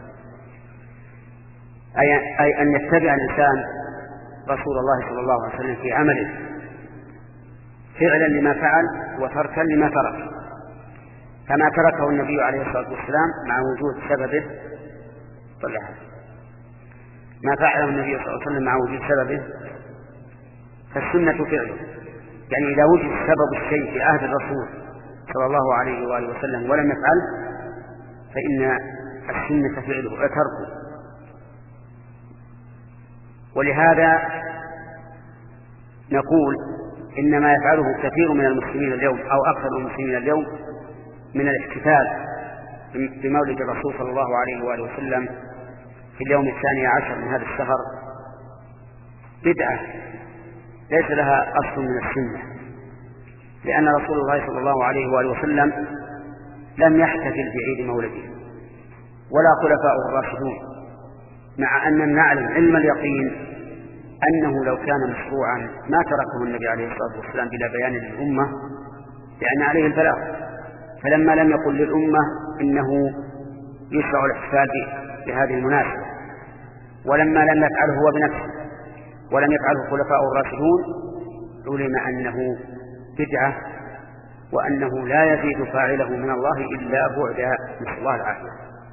أي, أي أن يتبع الإنسان رسول الله صلى الله عليه وسلم في عمله فعلا لما فعل وتركا لما ترك، كما تركه النبي عليه الصلاة والسلام مع وجود سببه طلعها. ما فعله النبي صلى الله عليه وسلم مع وجود سببه فالسنة فعله، يعني إذا وجد سبب الشيء في عهد الرسول صلى الله عليه وآله وسلم ولم يفعل فإن السنة فعله وتركه. ولهذا نقول إن ما يفعله كثير من المسلمين اليوم أو أكثر المسلمين اليوم من الاحتفال بمولد الرسول صلى الله عليه وآله وسلم في اليوم الثاني عشر من هذا الشهر بدعة ليس لها أصل من السنة، لأن رسول الله صلى الله عليه وآله وسلم لم يحتفل بعيد مولده ولا خلفاؤه الراشدون، مع أن نعلم علم اليقين أنه لو كان مشروعا ما تركه النبي عليه الصلاة والسلام بلا بيان للأمة، لأن عليه البلاغ. فلما لم يقل للأمة إنه يشرع الاحتفال بهذه المناسبة، ولما لم يفعله هو بنفسه ولم يفعله خلفاؤه الراشدون، علم أنه بدعة، وأنه لا يزيد فاعله من الله إلا بعدا، نسأل الله العافية.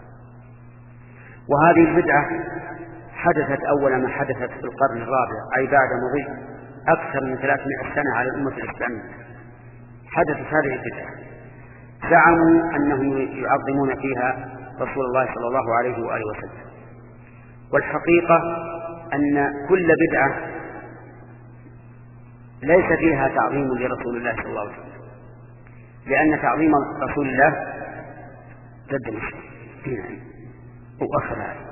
وهذه البدعة حدثت أول ما حدثت في القرن الرابع، أي بعد مضي أكثر من ثلاثمائة سنة على الأمة الإسلامية. حدثت هذه البدعة، زعموا أنهم يعظمون فيها رسول الله صلى الله عليه وآله وسلم، والحقيقة أن كل بدعة ليس فيها تعظيم لرسول الله صلى الله عليه وسلم، لأن تعظيم رسول الله ضد الإسلام وأخر هذا،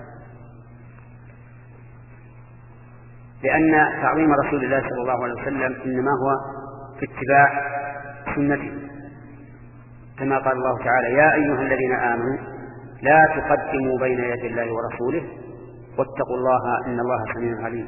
لأن تعظيم رسول الله صلى الله عليه وسلم إنما هو في اتباع سنته، كما قال الله تعالى: يا أيها الذين آمنوا لا تقدموا بين يدي الله ورسوله واتقوا الله إن الله سميع عليم.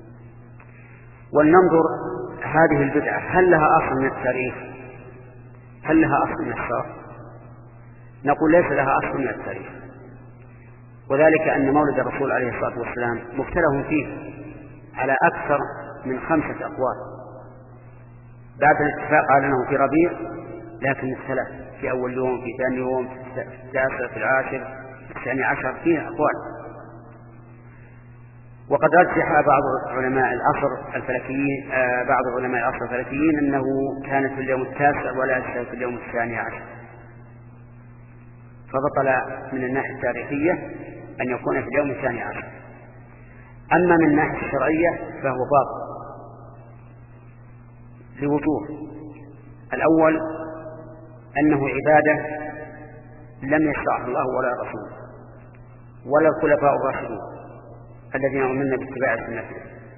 ولننظر هذه البدعة هل لها أصل من التاريخ؟ هل لها أصل من الشرع؟ نقول ليس لها أصل من التاريخ، وذلك أن مولد الرسول عليه الصلاة والسلام مختلف فيه على أكثر من خمسة أقوال، بعد الاتفاق على أنه في ربيع، لكن اختلف في أول يوم، في ثاني يوم، في التاسع، في العاشر، في الثاني عشر، فيه أقوال. وقد رجح بعض علماء العصر الفلكيين آه بعض علماء العصر الفلكيين أنه كانت في اليوم التاسع ولا في اليوم الثاني عشر، فبطل من الناحية التاريخية أن يكون في اليوم الثاني عشر. أما من الناحية الشرعية فهو باطل لوجوه: الأول أنه عبادة لم يشرعها الله ولا رسوله ولا الخلفاء الراشدون الذين أمرنا باتباع سنته،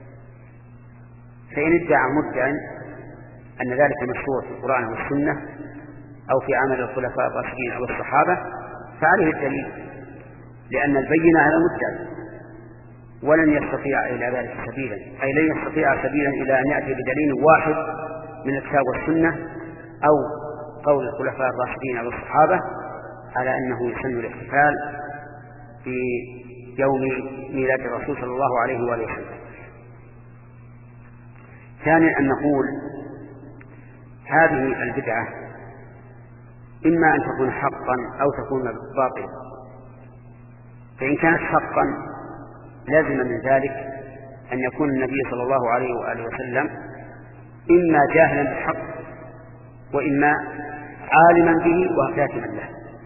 فإن ادعى مدعي أن ذلك مشروع في القرآن والسنة أو في عمل الخلفاء الراشدين أو الصحابة فعليه الدليل، لأن البينة على المدعي، ولن يستطيع إلى ذلك سبيلا، أي لن يستطيع سبيلا إلى أن يأتي بدليل واحد من الكتاب والسنة أو قول الخلفاء الراشدين أو الصحابة على أنه يسن الاحتفال في يوم ميلاد الرسول صلى الله عليه وآله وسلم. ثانيا أن نقول هذه البدعة إما أن تكون حقا أو تكون باطلا، فإن كانت حقا لازم من ذلك أن يكون النبي صلى الله عليه وآله وسلم إما جاهلا بالحق وإما عالما به وكاتما له،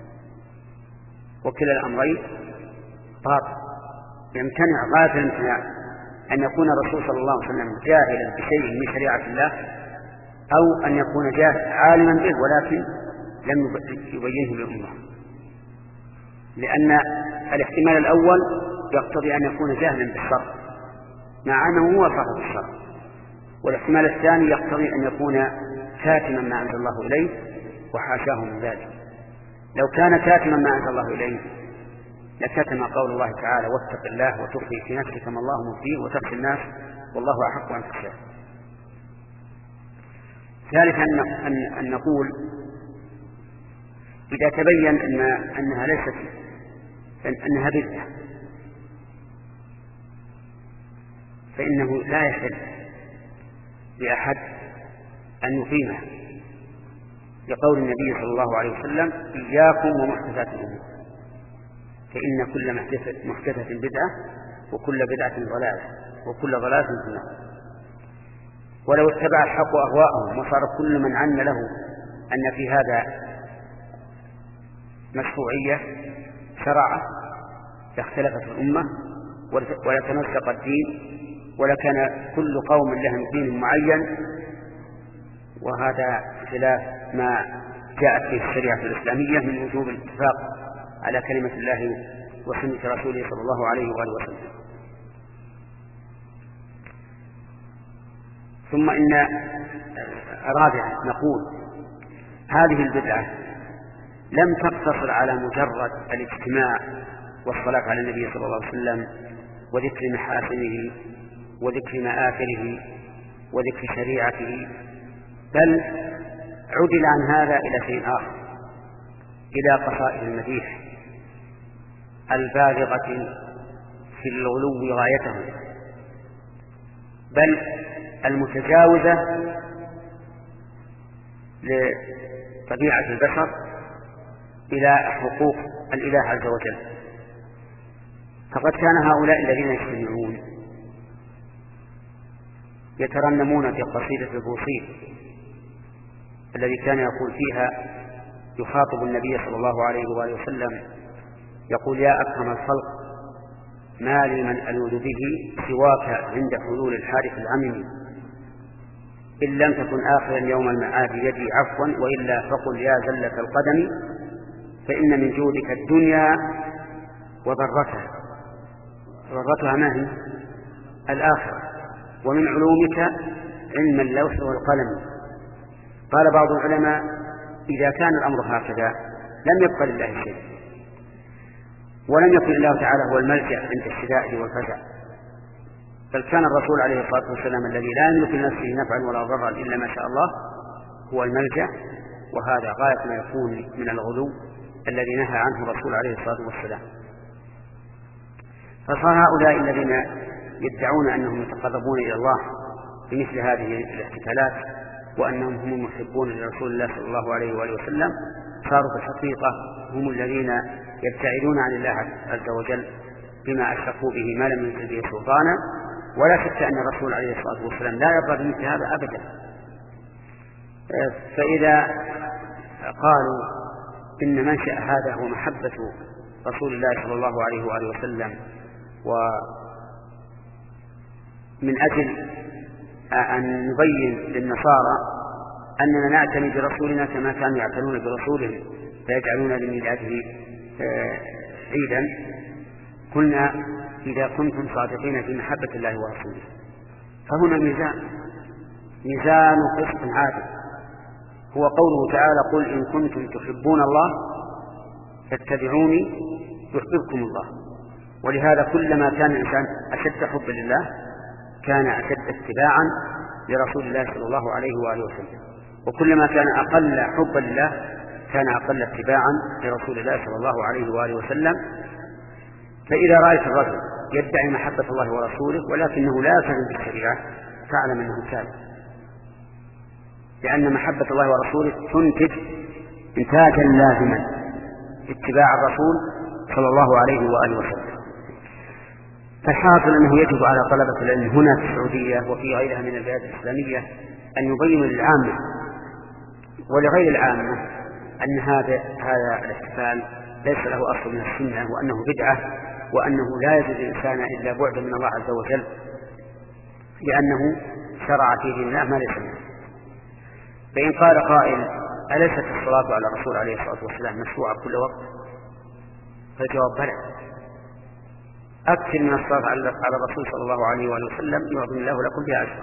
وكلا الأمرين باطل. يمتنع غاية الامتناع أن يكون الرسول صلى الله عليه وسلم جاهلا بشيء من شريعة الله، أو أن يكون جاهل عالما به ولكن لم يبينه للأمة، لأن الاحتمال الأول يقتضي أن يكون جاهلا بالشرع مع أنه هو صاحب الشرع، والاحتمال الثاني يقتضي أن يكون كاتما ما أنزل الله إليه وحاشاه من ذلك. لو كان كاتما ما أنزل الله إليه لكتم قول الله تعالى: واتق الله وتخفي في نفسك ما الله مخفيه وتخشى الناس والله أحق أن تخشاه. ثالثا أن, أن نقول إذا تبين أن أنها ليست أنها بدعة فإنه لا يحل لأحد أن يقيمها، لقول النبي صلى الله عليه وسلم: إياكم ومحدثات الأمور، فإن كل محدثة بدعة وكل بدعة ضلالة وكل ضلالة في النار. ولو اتبع الحق أهواءهم وصار كل من عن له أن في هذا مشروعية شرعة لاختلفت الأمة ولتمزق الدين ولكان كل قوم لهم دين معين، وهذا خلاف ما جاءت به الشريعة الإسلامية من وجوب الاتفاق على كلمة الله وسنة رسوله صلى الله عليه وآله وسلم. ثم إن رابعا نقول هذه البدعة لم تقتصر على مجرد الاجتماع والصلاة على النبي صلى الله عليه وسلم وذكر محاسنه وذكر مآثره وذكر شريعته، بل عدل عن هذا إلى شيء آخر، إلى قصائد المديح البالغة في الغلو غايته، بل المتجاوزة لطبيعة البشر إلى حقوق الإله عز وجل. فقد كان هؤلاء الذين يجتمعون يترنمون في قصيدة البوصير الذي كان يقول فيها يخاطب النبي صلى الله عليه وآله وسلم يقول: يا أكرم الخلق ما لي من ألوذ به سواك عند حلول الحادث العمم، إن لم تكن آخرا يوم المعاد يدي عفوا، وإلا فقل يا زلة القدم، فإن من جودك الدنيا وضرتها، ضرتها ما هي؟ الآخرة، ومن علومك علم اللوح والقلم. قال بعض العلماء: إذا كان الأمر هكذا لم يبقى لله شيء، ولم يكن الله تعالى هو الملجأ عند الشدائد والفزع، بل كان الرسول عليه الصلاة والسلام الذي لا يملك لنفسه نفعا ولا ضرا إلا ما شاء الله هو الملجأ، وهذا غاية ما يكون من الغلو الذي نهى عنه الرسول عليه الصلاة والسلام. فصار هؤلاء الذين يدعون أنهم يتقربون إلى الله بمثل هذه الاحتفالات وأنهم هم المحبون لرسول الله صلى الله عليه وآله وسلم، صاروا في الحقيقة هم الذين يبتعدون عن الله عز وجل بما أشركوا به ما لم ينزل به سلطانا. ولا شك أن الرسول عليه الصلاة والسلام لا يرضى بمثل هذا أبدا. فإذا قالوا إن منشأ هذا هو محبة رسول الله صلى الله عليه وآله وسلم، ومن أجل أن نبين للنصارى أننا نعتني برسولنا كما كانوا يعتنون برسولهم فيجعلون لميلاده عيدا، قلنا: إذا كنتم صادقين في محبة الله ورسوله فهنا ميزان ميزان قسط عادل، هو قوله تعالى: قل إن كنتم تحبون الله فاتبعوني يحببكم الله. ولهذا كلما كان الإنسان أشد حب لله كان أشد اتباعا لرسول الله صلى الله عليه وآله وسلم، وكلما كان أقل حبا لله كان أقل اتباعا لرسول الله صلى الله عليه وآله وسلم. فإذا رأيت الرجل يدعي محبة الله ورسوله ولكنه لا يلتزم بالشريعة فاعلم أنه كاذب، لأن محبة الله ورسوله تنتج إنتاجا لازما اتباع الرسول صلى الله عليه وآله وسلم. فالحاصل أنه يجب على طلبة العلم هنا في السعودية وفي غيرها من البلاد الإسلامية أن يبينوا للعامة ولغير العامة أن هذا هذا الاحتفال ليس له أصل من السنة، وأنه بدعة، وأنه لا يجوز الإنسان إلا بعد من الله عز وجل، لأنه شرع في دين الله ما ليس منه. فإن قال قائل: أليست الصلاة على الرسول عليه الصلاة والسلام مشروعة كل وقت؟ فالجواب: بلى، أكثر من الصلاة على الرسول صلى الله عليه وآله وسلم يعظم الله لكم بها عشرة،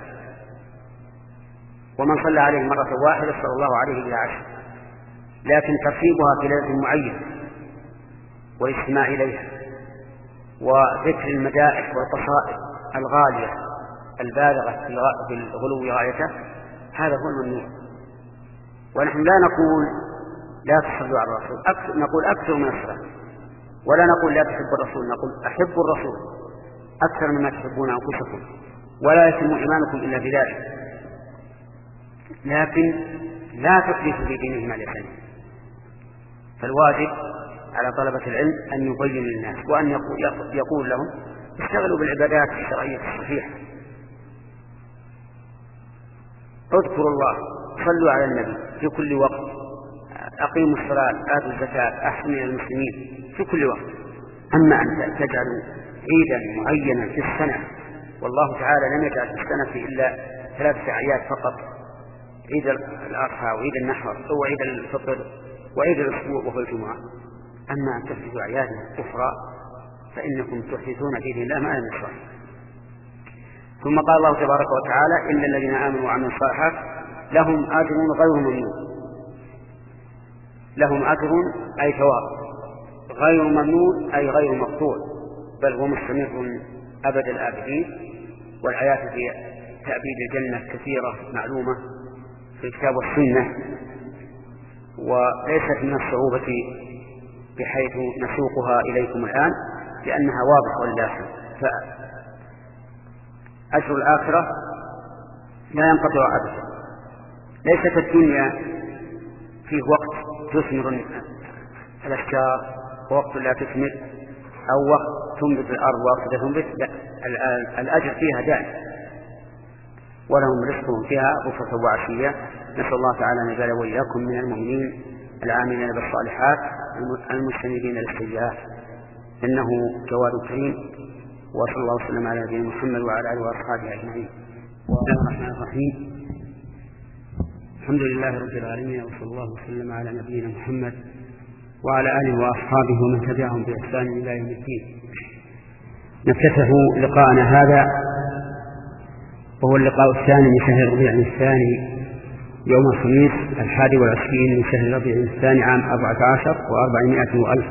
ومن صلى عليه مرة واحدة صلى الله عليه بها عشرة، لكن ترتيبها في ليلة معينة والاجتماع إليها وذكر المدائح والقصائد الغالية البالغة في الغلو غايته هذا هو الممنوع. ونحن لا نقول لا تصلوا على الرسول، أكثر نقول أكثر من الصلاة، ولا نقول لا تحبوا الرسول، نقول أحبوا الرسول أكثر مما تحبون أنفسكم، ولا يتم إيمانكم إلا بذلك، لكن لا تحدثوا في دينه ما ليس. فالواجب على طلبة العلم أن يبين للناس وأن يقول لهم: اشتغلوا بالعبادات الشرعية الصحيحة، اذكروا الله، صلوا على النبي في كل وقت، أقيموا الصلاة، آتوا الزكاة، أحسنوا إلى المسلمين في كل وقت. أما أن تجعلوا عيدا معينا في السنة، والله تعالى لم يجعل في السنة إلا ثلاثة أعياد فقط: عيد الأضحى وعيد النحر وعيد الفطر وعيد الأسبوع وهو الجمعة. أما أن تحدثوا أعيادا أخرى فإنكم تحدثون في دين الله ما لم يشرع. ثم قال الله تبارك وتعالى إلا الذين آمنوا وعملوا الصالحات لهم أجر غير ممنون. لهم أجر أي ثواب غير ممنون أي غير مقطوع، بل هو مستمر أبد الآبدين. والآيات في تأبيد الجنة كثيرة معلومة في الكتاب والسنة، وليست من الصعوبة بحيث نسوقها إليكم الآن لأنها واضحة لله. فأجر الآخرة لا ينقطع أبدا. ليست الدنيا فيه وقت تثمر الأشجار ووقت لا تثمر، أو وقت تنبت الأرض ووقت لا تنبت، لا، الأجر فيها دائم ولهم رزقهم فيها بكرة وعشية. نسأل الله تعالى أن يجعل وإياكم من المؤمنين العاملين بالصالحات المجتنبين للسيئات، إنه جواد كريم. وصلى الله وسلم على نبينا محمد وعلى آله وأصحابه أجمعين. بسم الله الرحمن الرحيم. الحمد لله رب العالمين، وصلى الله وسلم على نبينا محمد وعلى آله وأصحابه ومن تبعهم بإحسان إلى يوم الدين. نفتتح لقاءنا هذا وهو اللقاء الثاني من شهر ربيع الثاني يوم الخميس الحادي والعشرين من شهر ربيع الثاني عام أربعة عشر وأربعمائة وألف.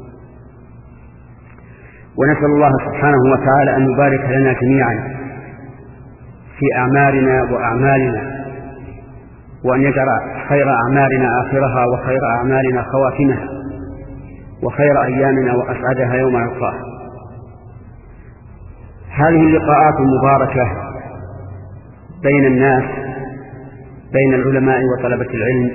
ونسأل الله سبحانه وتعالى أن يبارك لنا جميعا في أعمالنا وأعمالنا، وأن يجعل خير أعمالنا آخرها وخير أعمالنا خواتمها وخير أيامنا وأسعدها يوم نلقاه. هذه اللقاءات المباركة بين الناس، بين العلماء وطلبة العلم،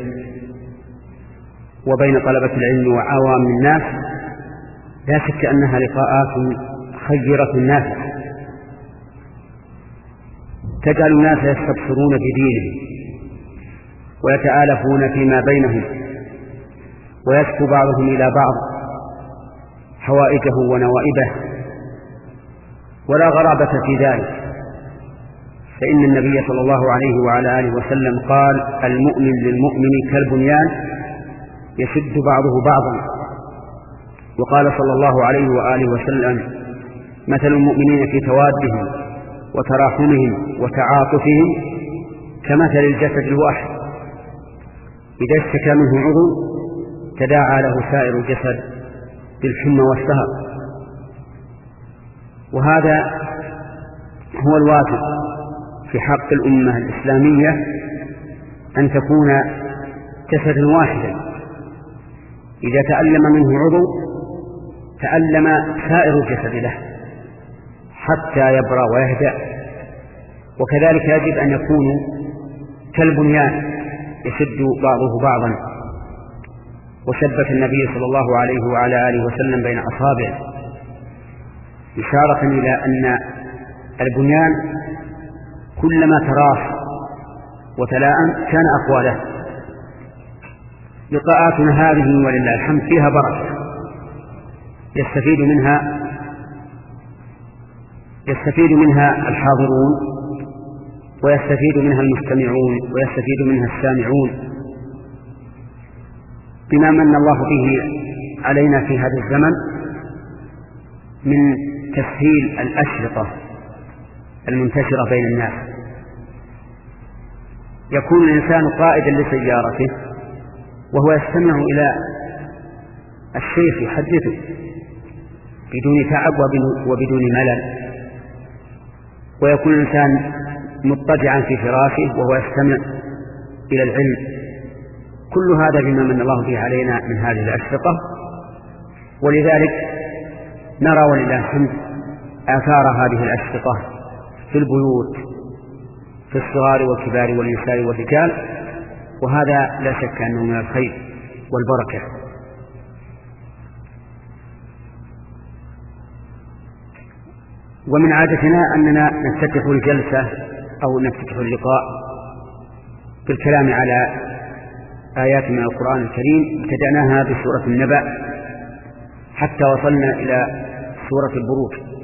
وبين طلبة العلم وعوام الناس، لا شك أنها لقاءات خيرة نافعة تجعل الناس يستبصرون بدينهم ويتآلفون فيما بينهم، ويشكو بعضهم إلى بعض حوائجه ونوائبه، ولا غرابة في ذلك، فإن النبي صلى الله عليه وعلى آله وسلم قال: المؤمن للمؤمن كالبنيان يشد بعضه بعضا. وقال صلى الله عليه وآله وسلم: مثل المؤمنين في توادهم وتراحمهم وتعاطفهم كمثل الجسد الواحد إذا اشتكى منه عضو تداعى له سائر الجسد بالحمى والسهر. وهذا هو الواجب في حق الأمة الإسلامية، أن تكون جسدا واحدا، إذا تألم منه عضو تألم سائر الجسد له حتى يبرأ ويهدأ. وكذلك يجب أن يكونوا كالبنيان يشد بعضه بعضا. وثبت النبي صلى الله عليه وعلى آله وسلم بين أصابعه إشارة إلى أن البنيان كلما تراص وتلاءم كان أقوى له. لقاءاتنا هذه ولله الحمد فيها بركة، يستفيد منها يستفيد منها الحاضرون، ويستفيد منها المستمعون، ويستفيد منها السامعون، بما من الله به علينا في هذا الزمن من تسهيل الأشرطة المنتشرة بين الناس. يكون الإنسان قائدا لسيارته وهو يستمع إلى الشيخ يحدثه بدون تعب وبدون ملل، ويكون الإنسان مضطجعا في فراشه وهو يستمع إلى العلم. كل هذا بما من الله به علينا من هذه الأشرطة، ولذلك نرى ولله الحمد آثار هذه الأشرطة في البيوت، في الصغار والكبار والنساء والرجال، وهذا لا شك أنه من الخير والبركة. ومن عادتنا أننا نفتتح الجلسة أو نفتتح اللقاء بالكلام على آيات من القرآن الكريم. ابتدأناها بسورة النبأ حتى وصلنا إلى سورة البروج،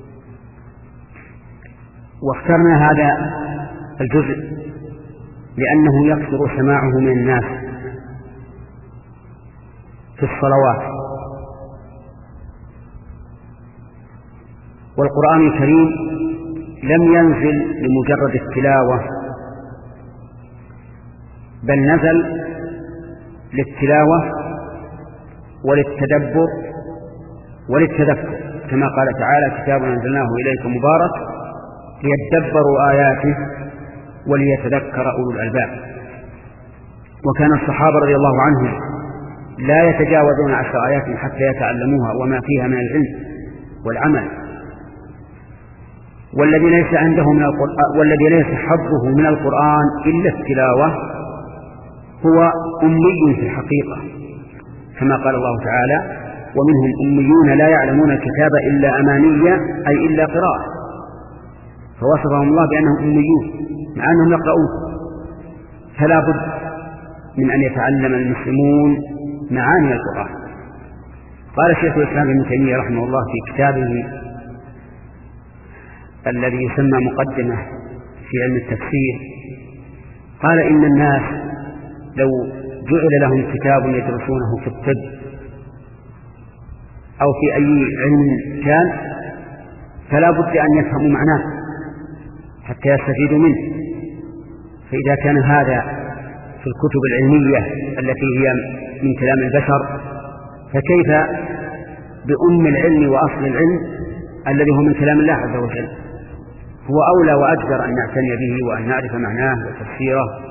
واخترنا هذا الجزء لأنه يكثر سماعه من الناس في الصلوات. والقرآن الكريم لم ينزل لمجرد التلاوة، بل نزل للتلاوة وللتدبر وللتذكر، كما قال تعالى: كتاب أنزلناه إليك مبارك ليدبروا آياته وليتذكر أولو الألباب. وكان الصحابة رضي الله عنهم لا يتجاوزون عشر آيات حتى يتعلموها وما فيها من العلم والعمل. والذي ليس عنده من القرآن والذي ليس حظه من القرآن إلا التلاوة هو أمي في الحقيقة، كما قال الله تعالى: ومنهم أميون لا يعلمون الكتاب إلا أماني، أي إلا قراءة. فوصفهم الله بأنهم أميون مع أنهم يقرؤون. فلا بد من أن يتعلم المسلمون معاني القرآن. قال شيخ الإسلام ابن تيمية رحمه الله في كتابه الذي يسمى مقدمة في علم التفسير، قال: إن الناس لو جعل لهم كتاب يدرسونه في الطب أو في أي علم كان فلا بد أن يفهموا معناه حتى يستفيدوا منه. فإذا كان هذا في الكتب العلمية التي هي من كلام البشر، فكيف بأم العلم وأصل العلم الذي هو من كلام الله عز وجل؟ هو أولى وأجدر أن نعتني به وأن نعرف معناه وتفسيره